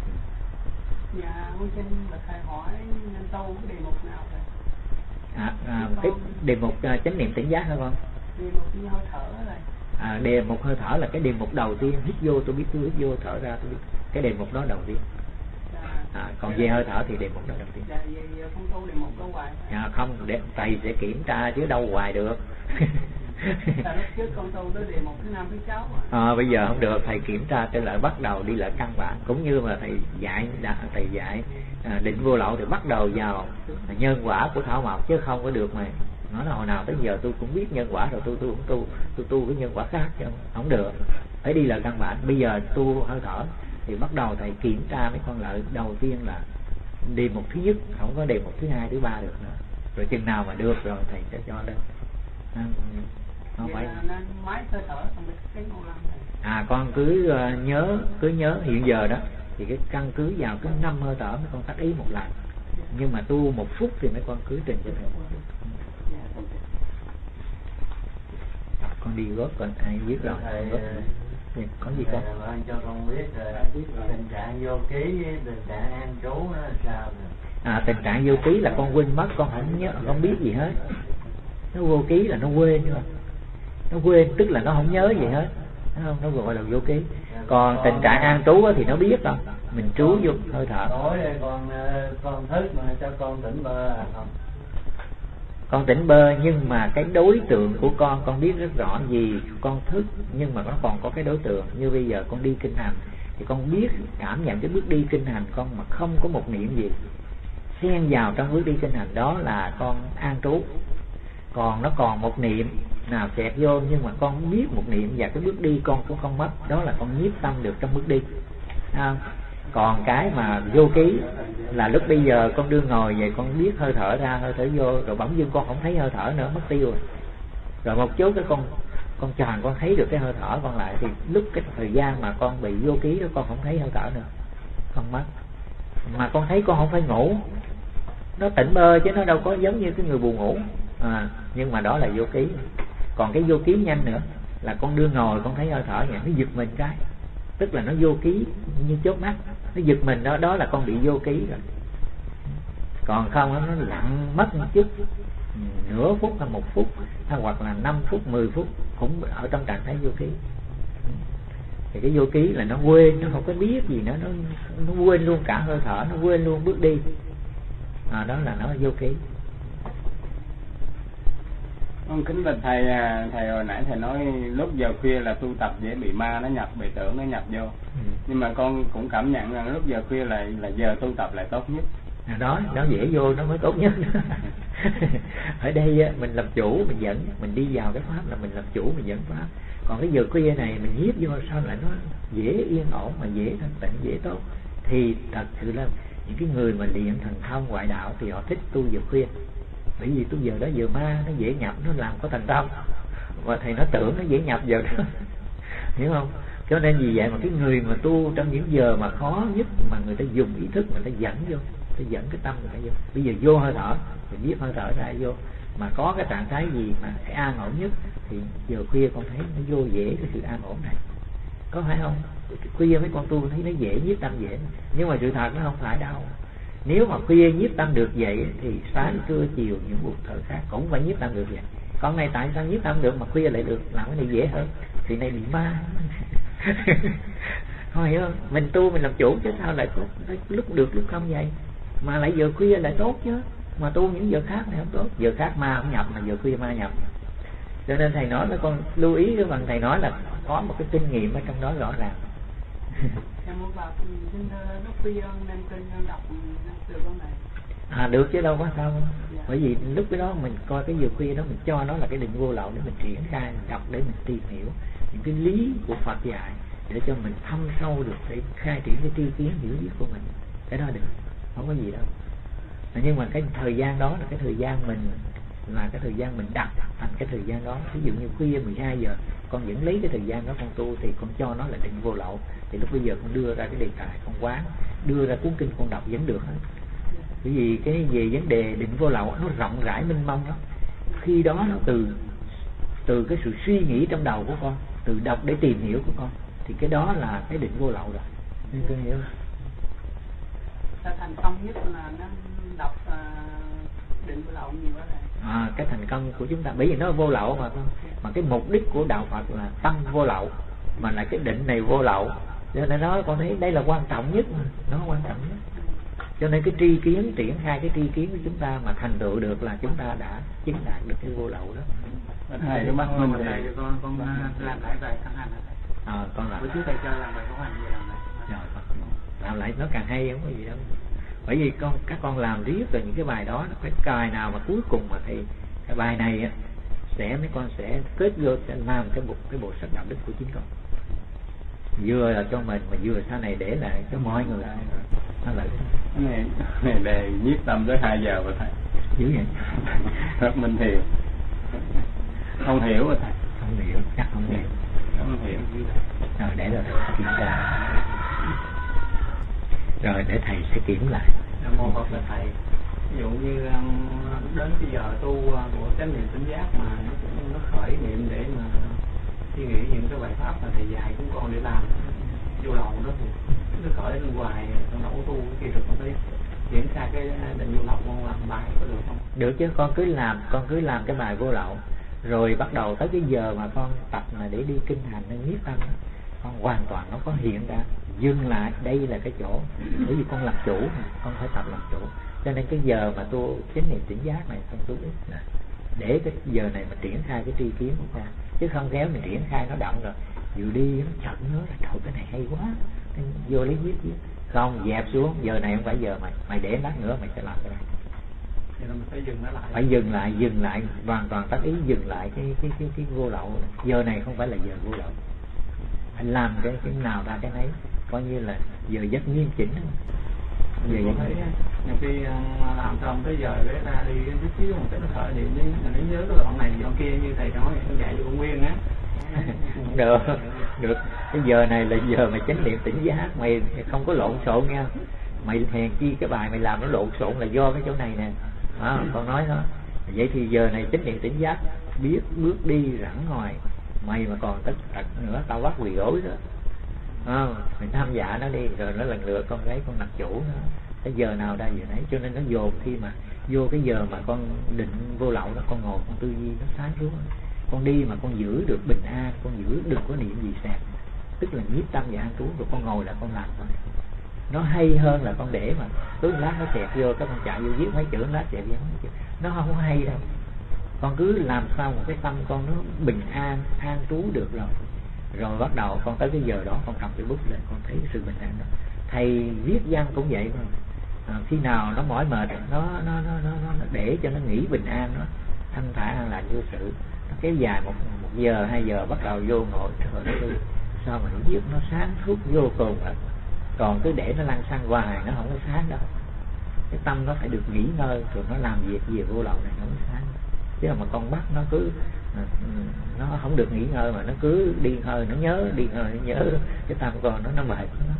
Dạ, con xin bà thầy hỏi nên tu cái đề mục nào rồi? Cái đề mục chánh niệm tỉnh giác hả con? Đề mục như hơi thở rồi. Đề mục hơi thở là cái đề mục đầu tiên. Hít vô tôi biết tôi hít vô, thở ra tôi biết. Cái đề mục đó đầu tiên. Còn về hơi thở thì đề mục đó đầu tiên. Dạ, vậy không tu đề mục đâu hoài. Không, thầy sẽ kiểm tra chứ đâu hoài được. Tại lúc trước con tu tới đề mục thứ 5 thứ 6 bây giờ không được, thầy kiểm tra trở lại, bắt đầu đi lại căn bản. Cũng như mà thầy dạy định vô lậu thì bắt đầu vào nhân quả của thảo mộc, chứ không có được mà nói là hồi nào tới giờ tôi cũng biết nhân quả rồi tôi không tu, tôi tu cái nhân quả khác, chứ không được. Phải đi lại căn bản. Bây giờ tu hơi thở thì bắt đầu thầy kiểm tra mấy con lợi. Đầu tiên là đề mục thứ nhất, không có đề mục thứ 2, thứ 3 được nữa. Rồi chừng nào mà được rồi thầy sẽ cho lên. Không phải. Con cứ nhớ hiện giờ đó thì cái căn cứ vào cái 5 hơi thở mấy con tác ý 1 lần. Nhưng mà tu 1 phút thì mấy con cứ trình cho thầy. Con đi góp còn ai viết rồi. Có gì con? Cho con biết tình trạng vô ký với tình trạng an trú nó sao rồi. Tình trạng vô ký là con quên mất, con không nhớ, không biết gì hết. Nó vô ký là nó quên, nó quên tức là nó không nhớ gì hết. không? Nó gọi là vô ký. Còn tình trạng an trú thì nó biết không, mình trú vô hơi thở. Tối đây con thức mà cho con tỉnh bơ không? Con tỉnh bơ, nhưng mà cái đối tượng của con biết rất rõ gì con thức, nhưng mà nó còn có cái đối tượng. Như bây giờ con đi kinh hành thì con biết cảm nhận cái bước đi kinh hành con mà không có một niệm gì xen vào trong bước đi kinh hành, đó là con an trú. Còn nó còn một niệm nào xẹt vô, nhưng mà con biết một niệm và cái bước đi con của con mất, đó là con nhiếp tâm được trong bước đi. Còn cái mà vô ký là lúc bây giờ con đưa ngồi vậy, con biết hơi thở ra hơi thở vô, rồi bỗng dưng con không thấy hơi thở nữa, mất tiêu rồi một chút cái con tròn con thấy được cái hơi thở con lại, thì lúc cái thời gian mà con bị vô ký đó con không thấy hơi thở nữa, con mất. Mà con thấy con không phải ngủ, nó tỉnh bơ chứ nó đâu có giống như cái người buồn ngủ. Nhưng mà đó là vô ký. Còn cái vô ký nhanh nữa là con đưa ngồi con thấy hơi thở vậy, nó giật mình cái, tức là nó vô ký như chớp mắt, nó giật mình đó, đó là con bị vô ký rồi. Còn không nó lặng mất một chút, nửa phút hay 1 phút hay hoặc là 5 phút 10 phút cũng ở trong trạng thái vô ký. Thì cái vô ký là nó quên, nó không có biết gì nữa, nó quên luôn cả hơi thở, nó quên luôn bước đi. Đó là nó vô ký. Con kính bạch thầy, thầy hồi nãy thầy nói lúc giờ khuya là tu tập dễ bị ma nó nhập, bị tưởng nó nhập vô. Nhưng mà con cũng cảm nhận rằng lúc giờ khuya là giờ tu tập lại tốt nhất. Đó dễ vô nó mới tốt nhất. Ở đây mình làm chủ, mình dẫn, mình đi vào cái pháp là mình làm chủ, mình dẫn pháp. Còn cái giờ khuya này mình nhiếp vô sao lại nó dễ yên ổn, mà dễ thanh tịnh, dễ tốt. Thì thật sự là những cái người mà luyện thần thông ngoại đạo thì họ thích tu giờ khuya, bởi vì tu giờ đó giờ ma nó dễ nhập, nó làm có thành tâm, và thầy nó tưởng nó dễ nhập vào đó. Hiểu không? Cho nên vì vậy mà cái người mà tu trong những giờ mà khó nhất mà người ta dùng ý thức, người ta dẫn vô, người ta dẫn cái tâm người ta vô. Bây giờ vô hơi thở, mình biết hơi thở ra vô, mà có cái trạng thái gì mà sẽ an ổn nhất thì giờ khuya con thấy nó vô dễ cái sự an ổn này, có phải không? Khuya mấy con tu thấy nó dễ nhiếp tâm dễ, nhưng mà sự thật nó không phải đâu. Nếu mà khuya nhiếp tâm được vậy thì sáng trưa chiều những buổi thở khác cũng phải nhiếp tâm được vậy. Con này tại sao nhiếp tâm được mà khuya lại được, làm cái này dễ hơn? Thì này bị ma. Không hiểu không? Mình tu mình làm chủ chứ sao lại có lúc được lúc không vậy? Mà lại giờ khuya lại tốt chứ. Mà tu những giờ khác này không tốt. Giờ khác ma không nhập mà giờ khuya ma nhập. Cho nên thầy nói với con lưu ý cái phần thầy nói là có một cái kinh nghiệm ở trong đó rõ ràng. Em muốn bảo lúc khuya nên kênh đọc từ con này. Được chứ đâu có sao. Bởi vì lúc cái đó mình coi cái giờ khuya đó, mình cho nó là cái định vô lậu để mình triển khai, mình đọc để mình tìm hiểu những cái lý của Phật dạy, để cho mình thâm sâu được, để khai triển cái tri kiến hiểu biết của mình. Cái đó được, không có gì đâu. Nhưng mà cái thời gian đó là cái thời gian mình, là cái thời gian mình đặt thành cái thời gian đó. Ví dụ như khuya 12 giờ con vẫn lấy cái thời gian đó con tu, thì con cho nó là định vô lậu. Thì lúc bây giờ con đưa ra cái đề tài con quán, đưa ra cuốn kinh con đọc vẫn được hết. Bởi vì cái về vấn đề định vô lậu nó rộng rãi mênh mông lắm. Khi đó nó từ cái sự suy nghĩ trong đầu của con, từ đọc để tìm hiểu của con, thì cái đó là cái định vô lậu rồi. Nên con hiểu không? Thành công nhất là nó đọc định vô lậu nhiều quá này. Cái thành công của chúng ta, bởi vì nó vô lậu mà con. Mà cái mục đích của đạo Phật là tâm vô lậu, mà là cái định này vô lậu. Cho nên nó con thấy đây là quan trọng nhất mà. Nó quan trọng nhất. Cho nên cái tri kiến, triển khai cái tri kiến của chúng ta mà thành tựu được là chúng ta đã chứng đạt được cái vô lậu đó. Thầy cái mắt mình thầy cho con làm lại bài thăng hành hả? Con làm. Bữa trước thầy cho làm bài khổ hành gì làm lại. Rồi, làm lại nó càng hay, không có gì đâu. Bởi vì các con làm riết rồi những cái bài đó, nó phải cài nào mà cuối cùng mà thì cái bài này á, mấy con sẽ kết vô, sẽ làm cái bộ sách đạo đức của chính con. Vừa là cho mình mà vừa sau này để lại cho mọi người. Nó là cái này đề nhiếp tâm tới 2 giờ rồi thầy. dữ vậy. Rất minh thiền. Không hiểu rồi thầy. Không hiểu, chắc không hiểu. Không hiểu. Rồi để rồi kiểm tra. Rồi để thầy sẽ kiểm lại. Nam mô Phật là thầy. Ví dụ như đến bây giờ tu của chánh niệm tỉnh giác mà nó khởi niệm để mà suy nghĩ những cái bài pháp mà thầy dạy chúng con để làm vô lậu đó, thì nó khởi lên hoài trong đầu tu khi được con thấy diễn ra cái định vô lậu con làm bài có được không? Được chứ, con cứ làm cái bài vô lậu. Rồi bắt đầu tới cái giờ mà con tập mà để đi kinh hành nên nhiếp tâm, con hoàn toàn nó có hiện ra, dừng lại, đây là cái chỗ, bởi vì con làm chủ mà, con phải tập làm chủ. Cho nên cái giờ mà tu chánh niệm tỉnh giác này con tu ít là để cái giờ này mà triển khai cái tri kiến của ta, chứ không khéo mình triển khai nó động rồi vừa đi nó chợt nhớ là trời cái này hay quá, vô lấy viết không, dẹp xuống, giờ này không phải giờ mày để lát nữa mày sẽ làm cái này. Vậy là mình phải dừng nó lại. Phải dừng lại hoàn toàn tác ý, dừng lại cái vô lậu. Giờ này không phải là giờ vô lậu, phải làm cái nào ra cái nấy, coi như là giờ giấc nghiêm chỉnh. Giờ giấc thấy nhiều khi làm xong tới giờ để ra đi chút xíu một cái nó thở điện chứ nó nhớ cái đoạn này đoạn kia như thầy nói con dạy cho con Nguyên á. được cái giờ này là giờ mà chánh niệm tỉnh giác, mày không có lộn xộn nha, mày hèn chi cái bài mày làm nó lộn xộn là do cái chỗ này nè. Con nói đó, vậy thì giờ này chánh niệm tỉnh giác, biết bước đi rẵng ngoài, mày mà còn tất nữa tao bắt quỳ gối đó. Mình tham dạ nó đi, rồi nó lần lượt con lấy con làm chủ nó. Cái giờ nào ra giờ nấy, cho nên nó dồn khi mà vô cái giờ mà con định vô lậu đó, con ngồi con tư duy nó sáng suốt. Con đi mà con giữ được bình an, con giữ đừng có niệm gì xẹp, tức là nhiếp tâm và an trú, rồi con ngồi là con làm thôi. Nó hay hơn là con để mà cứ lát nó xẹt vô, các con chạy vô viết mấy chữ, lát xẹt vô mấy chữ, nó không có hay đâu. Con cứ làm sao một cái tâm con nó bình an, an trú được rồi bắt đầu con tới cái giờ đó con cầm cái bút lên, con thấy sự bình an đó. Thầy viết văn cũng vậy mà. Khi nào nó mỏi mệt nó để cho nó nghỉ bình an, nó thanh thản an lạc vô sự, nó kéo dài một giờ 2 giờ bắt đầu vô ngồi rồi nó đi. Sao mà nó viết nó sáng suốt vô cùng à. Còn cứ để nó lăn xăng hoài nó không có sáng đâu. Cái tâm nó phải được nghỉ ngơi rồi nó làm việc gì vô lậu này nó mới sáng. Chứ mà con bắt nó cứ nó không được nghỉ ngơi mà nó cứ đi hơi nó nhớ, đi hơi nó nhớ, cái tâm con nó mệt lắm.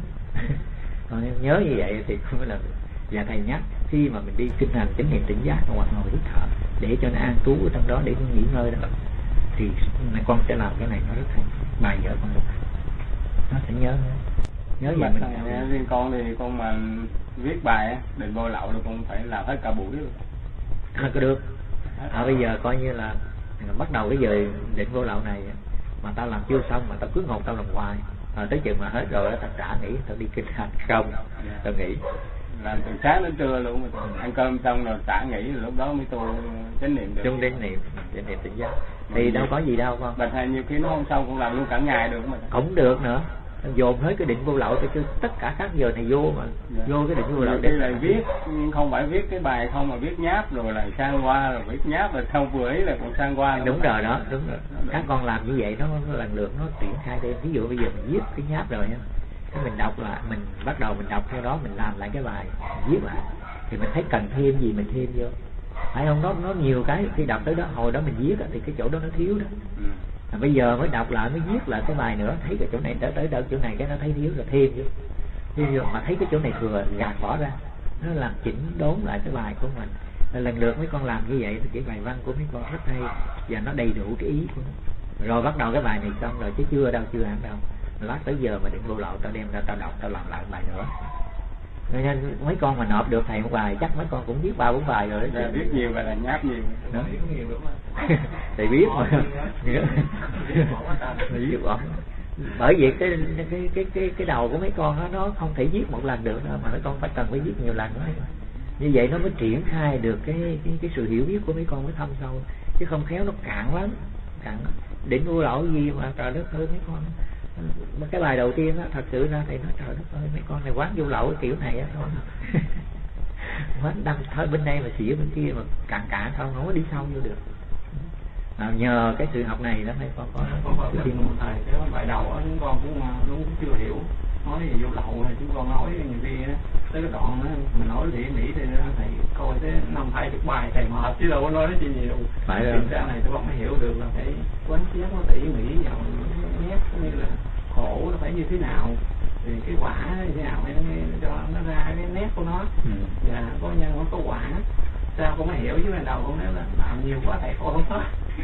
Còn nhớ như vậy thì cũng là, và thầy nhắc khi mà mình đi kinh hành chánh niệm tỉnh giác hoặc ngồi hít thở để cho nó an trú ở trong đó để nó nghỉ ngơi đó, thì con sẽ làm cái này nó rất hay. Bài vợ con nó sẽ nhớ vậy mình riêng con thì con mà viết bài định vô lậu thì con phải làm hết cả buổi luôn. Có được. Bây giờ coi như là bắt đầu cái giờ định vô lậu này mà tao làm chưa xong mà tao cứ ngồi tao làm hoài, tới chừng mà hết rồi tao trả nghỉ, tao đi kinh hành không, tao nghỉ làm từ sáng đến trưa luôn, ăn cơm xong rồi trả nghỉ, lúc đó mới tu chánh niệm được. Chung chánh niệm tỉnh giác thì đâu có gì đâu con. Mà thầy nhiều khi nó không xong cũng làm luôn cả ngày được mà. Cũng được nữa, dồn hết cái định vô lậu cho tất cả các giờ này vô mà. Vô cái định vô lậu để là viết, nhưng không phải viết cái bài không mà viết nháp rồi là sang qua, rồi viết nháp rồi xong vừa ấy là còn sang qua. Đúng rồi đó, đúng rồi. Các con làm như vậy nó lần lượt nó triển khai thêm. Ví dụ bây giờ mình viết cái nháp rồi nha, cái mình đọc lại, mình bắt đầu mình đọc theo đó, mình làm lại cái bài, mình viết lại thì mình thấy cần thêm gì mình thêm vô, phải không? Nó nhiều cái khi đọc tới đó, hồi đó mình viết thì cái chỗ đó nó thiếu đó. Bây giờ mới đọc lại mới viết lại cái bài nữa, thấy cái chỗ này tới chỗ này cái nó thấy thiếu rồi thêm vô, mà thấy cái chỗ này thừa gạt bỏ ra, nó làm chỉnh đốn lại cái bài của mình. Lần lượt mấy con làm như vậy thì cái bài văn của mấy con rất hay và nó đầy đủ cái ý của nó. Rồi bắt đầu cái bài này xong rồi chứ chưa hẳn đâu. Lát tới giờ mà định vô lậu tao đem ra tao đọc, tao làm lại bài nữa. Nên mấy con mà nộp được thầy một bài chắc mấy con cũng viết 3-4 bài rồi đó. Viết nhiều và là nháp nhiều. Đó. Nhiều đúng không? Thầy biết mà. Viết bỏ. Bởi vì cái đầu của mấy con nó không thể viết một lần được đâu, mà mấy con phải viết nhiều lần nữa. Như vậy nó mới triển khai được cái sự hiểu biết của mấy con mới thâm sâu, chứ không khéo nó cạn lắm. Định vô lậu gì mà trời đất ơi mấy con. Cái bài đầu tiên á, thật sự ra thầy nói trời đất ơi mấy con này quán vô lậu cái kiểu này á thôi. Quán đâm thôi bên đây mà xỉa bên kia mà cạn không có đi sâu vô được. Nhờ cái sự học này đó mấy con có thầy cái bài đầu á chúng con cũng chưa hiểu, nói gì vô lậu này chúng con nói nhiều khi tới cái đoạn đó mình nói thì nghĩ thì thầy coi tới 5-20 bài thầy mệt chứ đâu có nói gì nhiều. Phải rồi. Ra này tôi không hiểu được là phải quán chiếu nó tỉ mỉ vào nét như là khổ nó phải như thế nào, thì cái quả như thế nào phải cho nó ra cái nét của nó. Và có nhân nó có quả sao con mới hiểu, chứ ban đầu con nói là làm nhiều quá thầy con không có.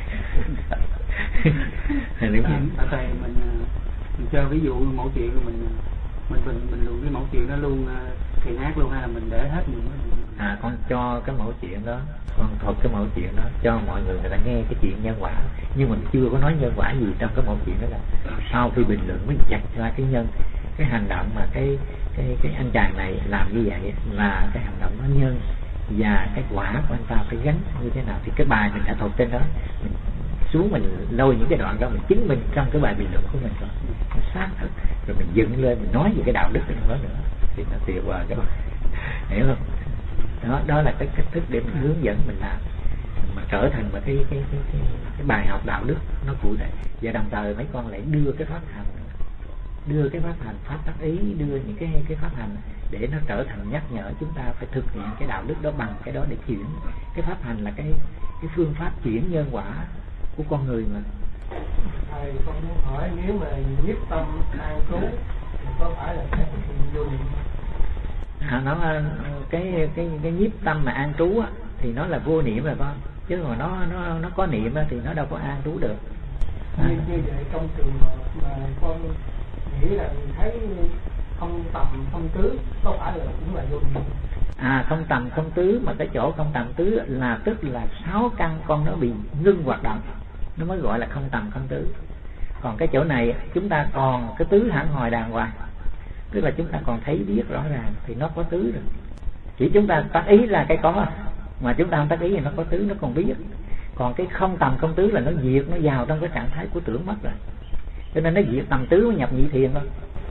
Thầy mình chơi ví dụ mẫu chuyện của mình luận cái mẫu chuyện đó luôn thiền ác luôn, hay là mình để hết mình con cho cái mẫu chuyện đó, con thuật cái mẫu chuyện đó cho mọi người ta nghe cái chuyện nhân quả, nhưng mà chưa có nói nhân quả gì trong cái mẫu chuyện đó. Là sau khi bình luận mới chặt ra cái cái hành động mà cái anh chàng này làm như vậy là cái hành động nó nhân, và cái quả của anh ta phải gánh như thế nào. Thì cái bài mình đã thuật trên đó, mình xuống mình lôi những cái đoạn đó mình chứng minh trong cái bài bình luận của mình rồi, nó xác thực, rồi mình dựng lên mình nói về cái đạo đức đó nữa thì nó tuyệt vời các bạn, hiểu không? Đó là cái cách thức để mình hướng dẫn mình làm mà trở thành một cái bài học đạo đức nó cụ thể. Và đồng thời mấy con lại đưa cái pháp hành, pháp tác ý, đưa những cái pháp hành để nó trở thành nhắc nhở chúng ta phải thực hiện cái đạo đức đó bằng cái đó để chuyển. Cái pháp hành là cái phương pháp chuyển nhân quả của con người mà. Thầy con muốn hỏi, nếu mà nhiếp tâm an trú thì có phải là cái vô niệm? Nó cái nhiếp tâm mà an trú á, thì nó là vô niệm rồi con, chứ mà nó có niệm á, thì nó đâu có an trú được. Như vậy trong trường hợp mà con nghĩ là thấy không tầm không tứ có phải là cũng là vô niệm? Không tầm không tứ, mà cái chỗ không tầm tứ là tức là 6 căn con nó bị ngưng hoạt động, nó mới gọi là không tầm không tứ. Còn cái chỗ này chúng ta còn cái tứ hẳn hồi đàng hoàng, tức là chúng ta còn thấy biết rõ ràng thì nó có tứ rồi. Chỉ chúng ta tác ý là cái có, mà chúng ta không tác ý thì nó có tứ, nó còn biết. Còn cái không tầm không tứ là nó diệt, nó vào trong cái trạng thái của tưởng mất rồi, cho nên nó diệt tầm tứ mới nhập nhị thiền thôi.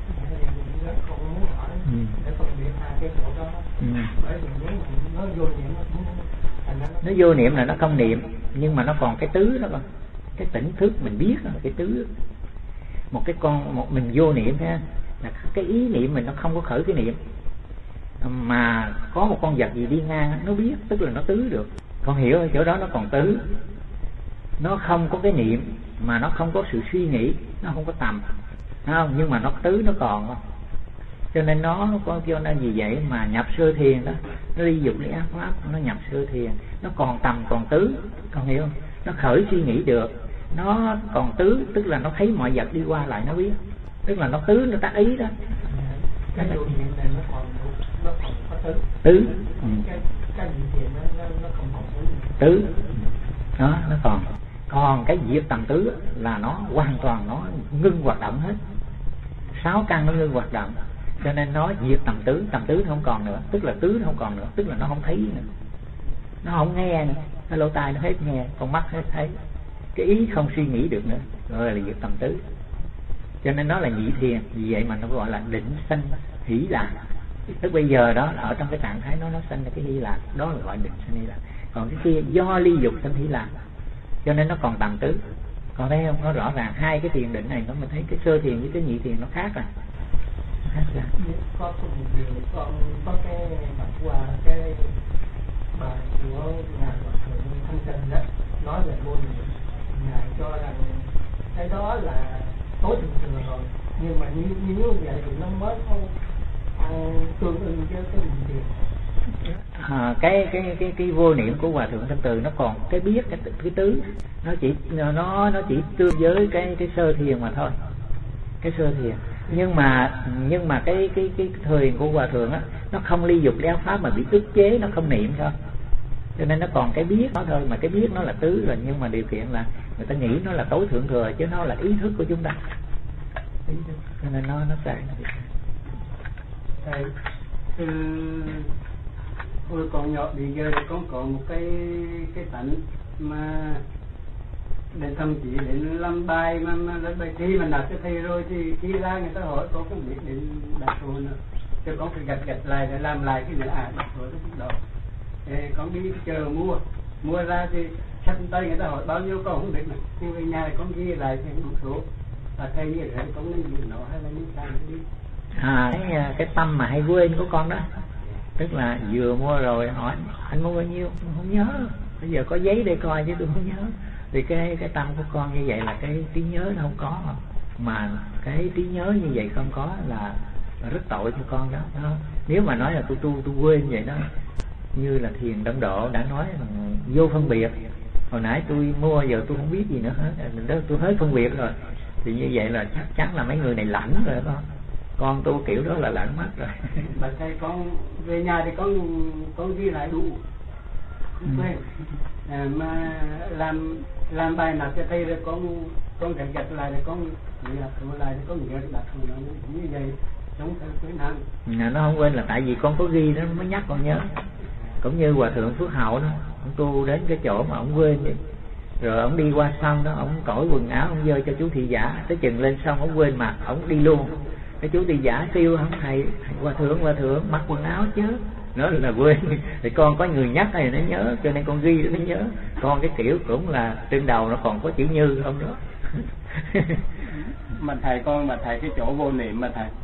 Nó vô niệm là nó không niệm, nhưng mà nó còn cái tứ đó con, cái tỉnh thức mình biết là cái tứ. Một mình vô niệm ha, là cái ý niệm mình nó không có khởi cái niệm, mà có một con vật gì đi ngang nó biết, tức là nó tứ được. Con hiểu ở chỗ đó nó còn tứ, nó không có cái niệm mà nó không có sự suy nghĩ, nó không có tầm, không? Nhưng mà nó tứ nó còn không? Cho nên nó có cho nên vì vậy mà nhập sơ thiền đó, nó ly dục ly ác pháp, nó nhập sơ thiền, nó còn tầm còn tứ, con hiểu không? Nó khởi suy nghĩ được, nó còn tứ, tức là nó thấy mọi vật đi qua lại nó biết, tức là nó tứ, nó tác ý đó. Cái vô niệm này nó còn có tứ. Tứ. Cái nhị thiền nó không còn tứ. Đó, nó còn cái diệt tầm tứ là nó hoàn toàn nó ngưng hoạt động hết. 6 căn nó ngưng hoạt động, cho nên nó diệt tầm tứ nó không còn nữa, tức là tứ nó không còn nữa, tức là nó không thấy nữa, nó không nghe nữa, cái lỗ tai nó hết nghe, con mắt hết thấy, cái ý không suy nghĩ được nữa, gọi là diệt tầm tứ. Cho nên nó là nhị thiền, vì vậy mà nó gọi là định sanh hỷ lạc. Tức bây giờ đó ở trong cái trạng thái nó sanh ra cái hỷ lạc, đó là gọi định sanh hỷ lạc. Còn cái kia do ly dục sanh hỷ lạc, cho nên nó còn tầm tứ. Còn thấy không, nó rõ ràng hai cái thiền định này nó mới thấy cái sơ thiền với cái nhị thiền nó khác rồi. Có một điều con có cái đọc qua cái bài của ngài Hòa Thượng Thanh Trần đó, nói về vô niệm. Ngài cho rằng cái đó là tối thượng thừa rồi, nhưng mà như vậy thì nó mới không tương ứng với cái nhị thiền. Cái vô niệm của Hòa Thượng Thanh Từ nó còn cái biết cái tứ, nó chỉ tương với cái sơ thiền mà thôi, cái sơ thiền. Nhưng mà cái thiền của Hòa Thượng á, nó không ly dục ly ác pháp mà bị ức chế, nó không niệm thôi, cho nên nó còn cái biết nó thôi, mà cái biết nó là tứ rồi, nhưng mà điều kiện là người ta nghĩ nó là tối thượng thừa, chứ nó là ý thức của chúng ta, cho nên nó sai. Thầy, hồi còn nhỏ bây giờ con có một cái tánh mà để thậm chí đến làm bài mà làm bài thi mà đặt cho thầy rồi thì khi ra người ta hỏi con không biết đến đặt rồi nữa, cho con phải gạch lại để làm lại cái nữa đặt rồi đó. Con đi chờ mua ra thì sách tay người ta hỏi bao nhiêu con không biết mà, nhưng về nhà con ghi lại thì đủ số, và thầy như vậy con nên dùng nó hay là như sao đi. Cái tâm mà hay quên của con đó, tức là vừa mua rồi hỏi anh mua bao nhiêu, không nhớ, bây giờ có giấy để coi chứ tôi không nhớ. Thì cái tâm của con như vậy là cái trí nhớ nó không có, mà cái trí nhớ như vậy không có là rất tội cho con đó. Nếu mà nói là tôi quên vậy đó, như là Thiền Đông Độ đã nói là vô phân biệt, hồi nãy tôi mua giờ tôi không biết gì nữa hết, đó tôi hết phân biệt rồi, thì như vậy là chắc chắn là mấy người này lãnh rồi đó. Con tu kiểu đó là lẫn mất rồi. Bà thầy con về nhà thì con ghi lại đủ không quên. Mà làm bài nào cho thầy rồi con gạch lại rồi con nhặt lại rồi con nhớ đặt nó như vậy giống theo khuyến hành. Nó không quên là tại vì con có ghi nó mới nhắc con nhớ. Cũng như Hòa Thượng Phước Hậu đó, ông tu đến cái chỗ mà ông quên đi, rồi ông đi qua sông đó, ông cởi quần áo ông dơ cho chú thị giả, tới chừng lên sông ông quên mặc, ông đi luôn. Cái chú thị giả kêu không thầy, Hòa Thượng mặc quần áo chứ, nó là quên. Thì con có người nhắc này nó nhớ, cho nên con ghi nó nhớ. Con cái kiểu cũng là trên đầu nó còn có chữ Như không đó. Mà thầy cái chỗ vô niệm mà thầy,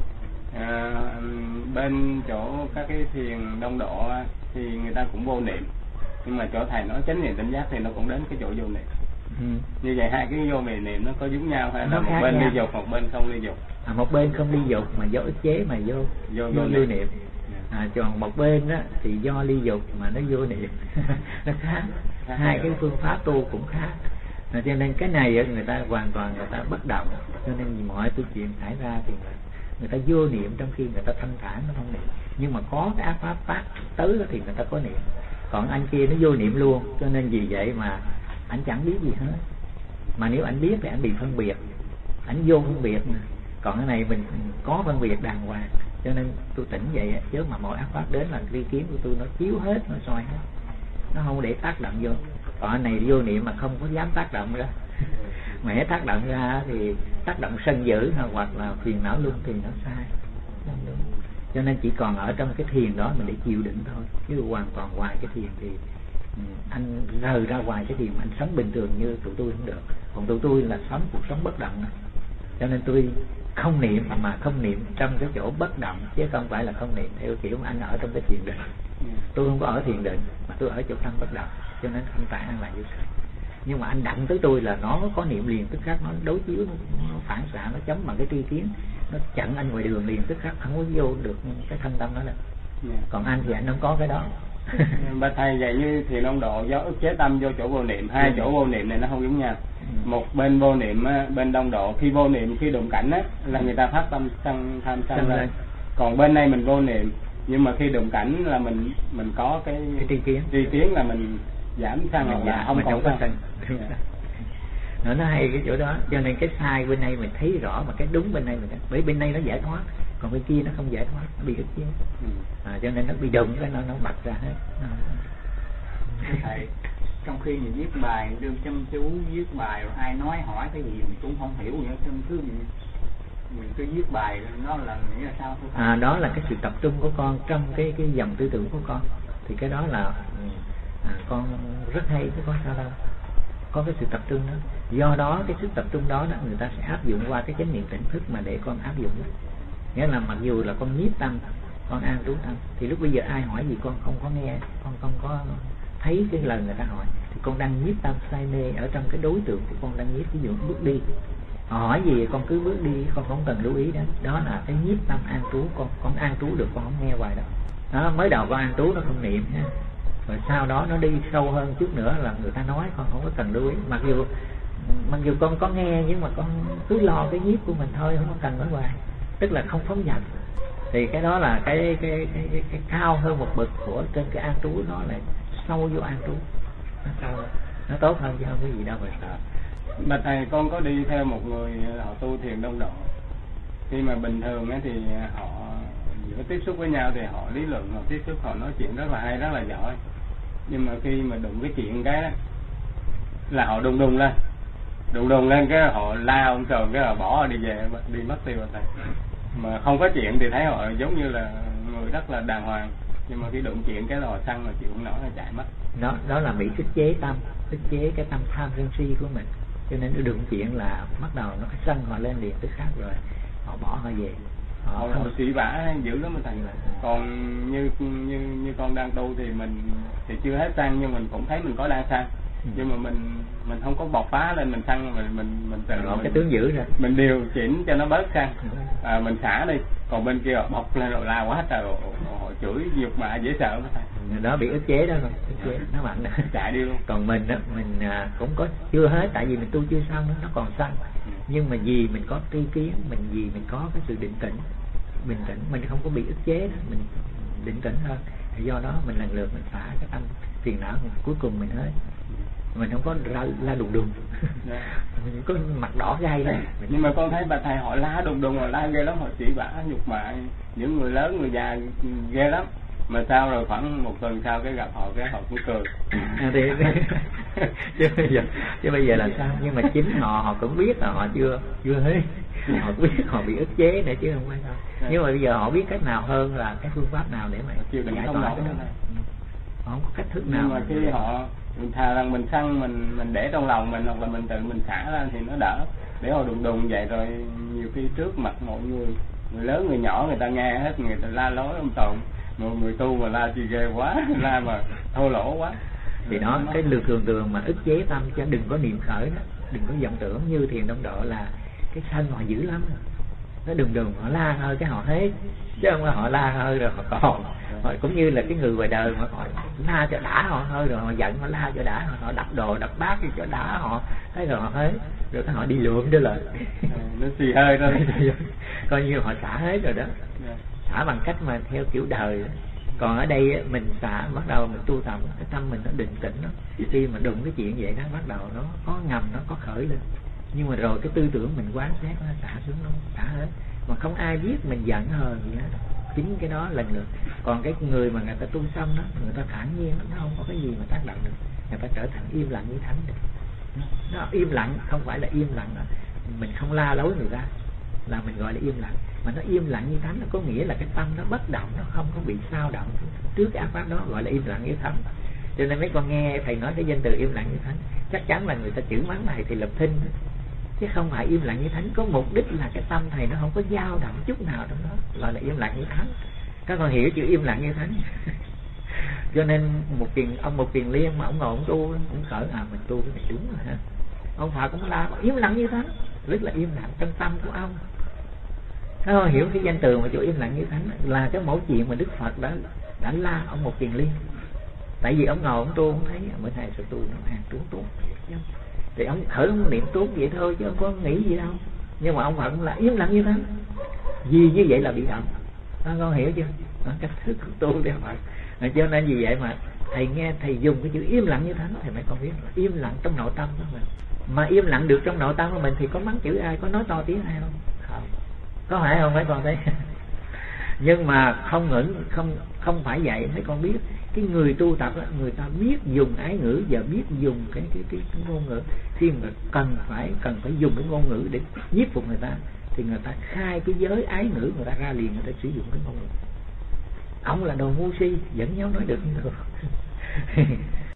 bên chỗ các cái thiền đông độ thì người ta cũng vô niệm, nhưng mà chỗ thầy nói chánh niệm tỉnh giác thì nó cũng đến cái chỗ vô niệm. Như vậy hai cái vô niệm nó có giống nhau hay là một bên ly dục, một bên không ly dục? Một bên không ly dục mà do ức chế mà vô niệm. Còn một bên đó thì do ly dục mà nó vô niệm. Nó khác. Hai cái phương pháp tu cũng khác. Cho nên cái này người ta hoàn toàn người ta bất động, cho nên mọi tu chuyện xảy ra thì người ta vô niệm trong khi người ta thanh thản nó không niệm. Nhưng mà có cái ác pháp phát tới thì người ta có niệm. Còn anh kia nó vô niệm luôn, cho nên vì vậy mà anh chẳng biết gì hết. Mà nếu anh biết thì anh bị phân biệt, anh vô phân biệt mà. Còn cái này mình có phân biệt đàng hoàng, cho nên tôi tỉnh vậy chứ mà mọi ác pháp đến là tri kiến của tôi nó chiếu hết, nó soi hết, nó không để tác động vô. Còn anh này vô niệm mà không có dám tác động ra. Mà hễ tác động ra thì tác động sân dữ hoặc là phiền não luân thì nó sai, không đúng. Cho nên chỉ còn ở trong cái thiền đó mình để chịu đựng thôi, chứ hoàn toàn ngoài cái thiền thì anh rời ra ngoài cái thiền anh sống bình thường như tụi tôi không được. Còn tụi tôi là sống cuộc sống bất động, cho nên tôi không niệm mà không niệm trong cái chỗ bất động, chứ không phải là không niệm theo kiểu anh ở trong cái thiền định. Tôi không có ở thiền định mà tôi ở chỗ thân bất động, cho nên không phải là như thế. Nhưng mà anh đặng tới tôi là nó có niệm liền tức khắc, nó đối chiếu, nó phản xạ, nó chấm bằng cái tri kiến, nó chặn anh ngoài đường liền tức khắc, không có vô được cái thân tâm đó đâu. Còn anh thì anh không có cái đó. Bà thầy vậy như thiền đông độ do ức chế tâm vô chỗ vô niệm, hai chỗ vô niệm này nó không giống nhau. Một bên vô niệm, bên đông độ khi vô niệm, khi đụng cảnh á là người ta phát tâm tham sân lên. Còn bên này mình vô niệm nhưng mà khi đụng cảnh là mình có cái tri kiến là mình giảm sân là không còn sân. Nó hay cái chỗ đó, cho nên cái sai bên này mình thấy rõ mà cái đúng bên này mình thấy. Bởi bên này nó giải thoát, còn bên kia nó không giải thoát, nó bị ức chế. Cho nên nó bị đụng cái nó bật ra hết. Thầy, trong khi mình viết bài đương chăm chú viết bài rồi ai nói hỏi cái gì mình cũng không hiểu nữa, mình cứ viết bài nó là nghĩa là sao thôi. Đó là cái sự tập trung của con trong cái dòng tư tưởng của con, thì cái đó là con rất hay chứ con sao đâu, có cái sự tập trung đó. Do đó cái sự tập trung đó người ta sẽ áp dụng qua cái chánh niệm tỉnh thức mà để con áp dụng đó. Nghĩa là mặc dù là con nhiếp tâm, con an trú tâm, thì lúc bây giờ ai hỏi gì con không có nghe, con không có thấy cái lời người ta hỏi, thì con đang nhiếp tâm say mê ở trong cái đối tượng của con đang nhiếp. Ví dụ bước đi, họ hỏi gì con cứ bước đi, con không cần lưu ý đó. Đó là cái nhiếp tâm an trú, con an trú được, con không nghe hoài đâu. Đó, mới đầu con an trú nó không niệm ha, rồi sau đó nó đi sâu hơn chút nữa là người ta nói con không có cần lưu ý. Mặc dù con có nghe nhưng mà con cứ lo cái nhiếp của mình thôi, không có cần nói hoài, tức là không phóng dật. Thì cái đó là cái cao hơn một bậc của trên cái an trú, nó lại sâu vô an trú, nó tốt hơn chứ không có gì đâu mà sợ. Mà thầy, con có đi theo một người họ tu thiền đông độ, khi mà bình thường ấy thì họ giữa tiếp xúc với nhau thì họ lý luận, họ tiếp xúc, họ nói chuyện rất là hay, rất là giỏi. Nhưng mà khi mà đụng cái chuyện cái đó là họ đùng lên cái họ la ông sờn, cái họ bỏ đi về, đi mất tiêu rồi thầy. Mà không có chuyện thì thấy họ giống như là người rất là đàng hoàng, nhưng mà khi đụng chuyện cái họ săn là chịu không nổi, là chạy mất. Đó là bị ức chế tâm, ức chế cái tâm tham sân si của mình, cho nên nó đụng chuyện là bắt đầu nó sân họ lên liền tức khác, rồi họ bỏ họ về. Họ sĩ vã dữ lắm mà thầy. Còn như con đang tu thì mình thì chưa hết săn, nhưng mình cũng thấy mình có đang săn. Nhưng mà mình không có bộc phá lên mình săn, mình tự cái tướng dữ rồi mình điều chỉnh cho nó bớt săn, mình xả đi. Còn bên kia bộc lên rồi la quá trời, họ chửi nhục mạ dễ sợ mà thầy. Đó bị ức chế đó rồi, nó mạnh đó. Chạy đi luôn. Còn mình á, mình cũng có chưa hết, tại vì mình tu chưa xong nó còn săn. Nhưng mà vì mình có tri kiến, vì mình có cái sự định tĩnh, bình tĩnh, mình không có bị ức chế đó, mình định tĩnh hơn. Do đó mình lần lượt mình xả cái tâm phiền não, cuối cùng mình hết, mình không có la đùng đùng. Mình có mặt đỏ gai đó. Nhưng mà con thấy bà thầy họ la đùng đùng, họ la ghê lắm, họ chỉ bả nhục mạ những người lớn người già ghê lắm. Mà sau rồi khoảng một tuần sau cái gặp họ cái họ cũng cười. chứ bây giờ là sao? Nhưng mà chính họ cũng biết là họ chưa hết, họ biết họ bị ức chế nữa chứ không phải sao. Nhưng mà bây giờ họ biết cách nào hơn là cái phương pháp nào để mà giải tỏa cái đó. Họ không có cách thức nào. Nhưng mà khi họ mình thà rằng mình sân mình để trong lòng mình, hoặc là mình tự mình xả ra thì nó đỡ. Để họ đùng đùng vậy rồi nhiều khi trước mặt mọi người lớn người nhỏ người ta nghe hết, người ta la lối ông tồn. Một người tu mà la chi ghê quá, la mà thô lỗ quá. Thì đó, cái thường mà ức chế tâm, chứ đừng có niệm khởi đó, đừng có vọng tưởng. Như Thiền Đông Độ là cái sân họ dữ lắm, nó đùng họ la hơi cái họ hết, chứ không phải họ la hơi rồi họ còn. Họ cũng như là cái người ngoài đời mà họ la cho đã họ hơi, rồi họ giận họ la cho đã, họ đập đồ đập bát đi cho đã họ, thấy rồi họ hết, rồi cái họ đi lượm trở lại. Nó xì hơi thôi. Coi như họ xả hết rồi đó. Xả bằng cách mà theo kiểu đời. Còn ở đây mình xả, bắt đầu mình tu tập, cái tâm mình nó định tĩnh đó. Khi mà đụng cái chuyện vậy đó, bắt đầu nó có ngầm, nó có khởi lên. Nhưng mà rồi cái tư tưởng mình quán xét nó xả xuống, nó xả hết. Mà không ai biết mình giận hờn gì hết. Chính cái đó lần lượt. Còn cái người mà người ta tu xong đó, người ta thản nhiên, nó không có cái gì mà tác động được. Người ta trở thành im lặng như thánh được. Nó im lặng, không phải là im lặng là mình không la lối người ta, là mình gọi là im lặng. Mà nó im lặng như thánh, nó có nghĩa là cái tâm nó bất động, nó không có bị sao động trước cái ác pháp đó, gọi là im lặng như thánh. Cho nên mấy con nghe thầy nói cái danh từ im lặng như thánh, chắc chắn là người ta chửi mắng thầy thì lập thinh, chứ không phải im lặng như thánh. Có mục đích là cái tâm thầy nó không có dao động chút nào trong đó, gọi là im lặng như thánh. Các con hiểu chữ im lặng như thánh. Cho nên một Kiền Liên mà ông ngồi ông tu cũng khởi mình tu cái này đúng rồi ha. Ông Phật cũng la im lặng như thánh, rất là im lặng trong tâm của ông. Các con hiểu cái danh từ mà chỗ im lặng như thánh là cái mẫu chuyện mà Đức Phật đã la ông một Kiền Liên. Tại vì ông ngồi ông tu, ông thấy bữa nay sự tu nó hàng tuốt thì ông thử ông niệm tuốt vậy thôi chứ không có nghĩ gì đâu. Nhưng mà ông Phật là im lặng như thánh, vì như vậy là bị động. Các con hiểu chưa? Cách thức tu để Phật. Cho nên vì vậy mà thầy nghe thầy dùng cái chữ im lặng như thánh thì mấy con biết là im lặng trong nội tâm của mình. Mà im lặng được trong nội tâm của mình thì có mắng chửi ai, có nói to tiếng ai không? Không. Có phải không mấy con thấy? Nhưng mà không phải vậy. Mấy con biết cái người tu tập đó, người ta biết dùng ái ngữ và biết dùng cái ngôn ngữ. Khi mà cần phải dùng cái ngôn ngữ để nhiếp phục người ta thì người ta khai cái giới ái ngữ người ta ra liền, người ta sử dụng cái ngôn ngữ. Ông là đồ ngu si, dẫn nhau nói được như được.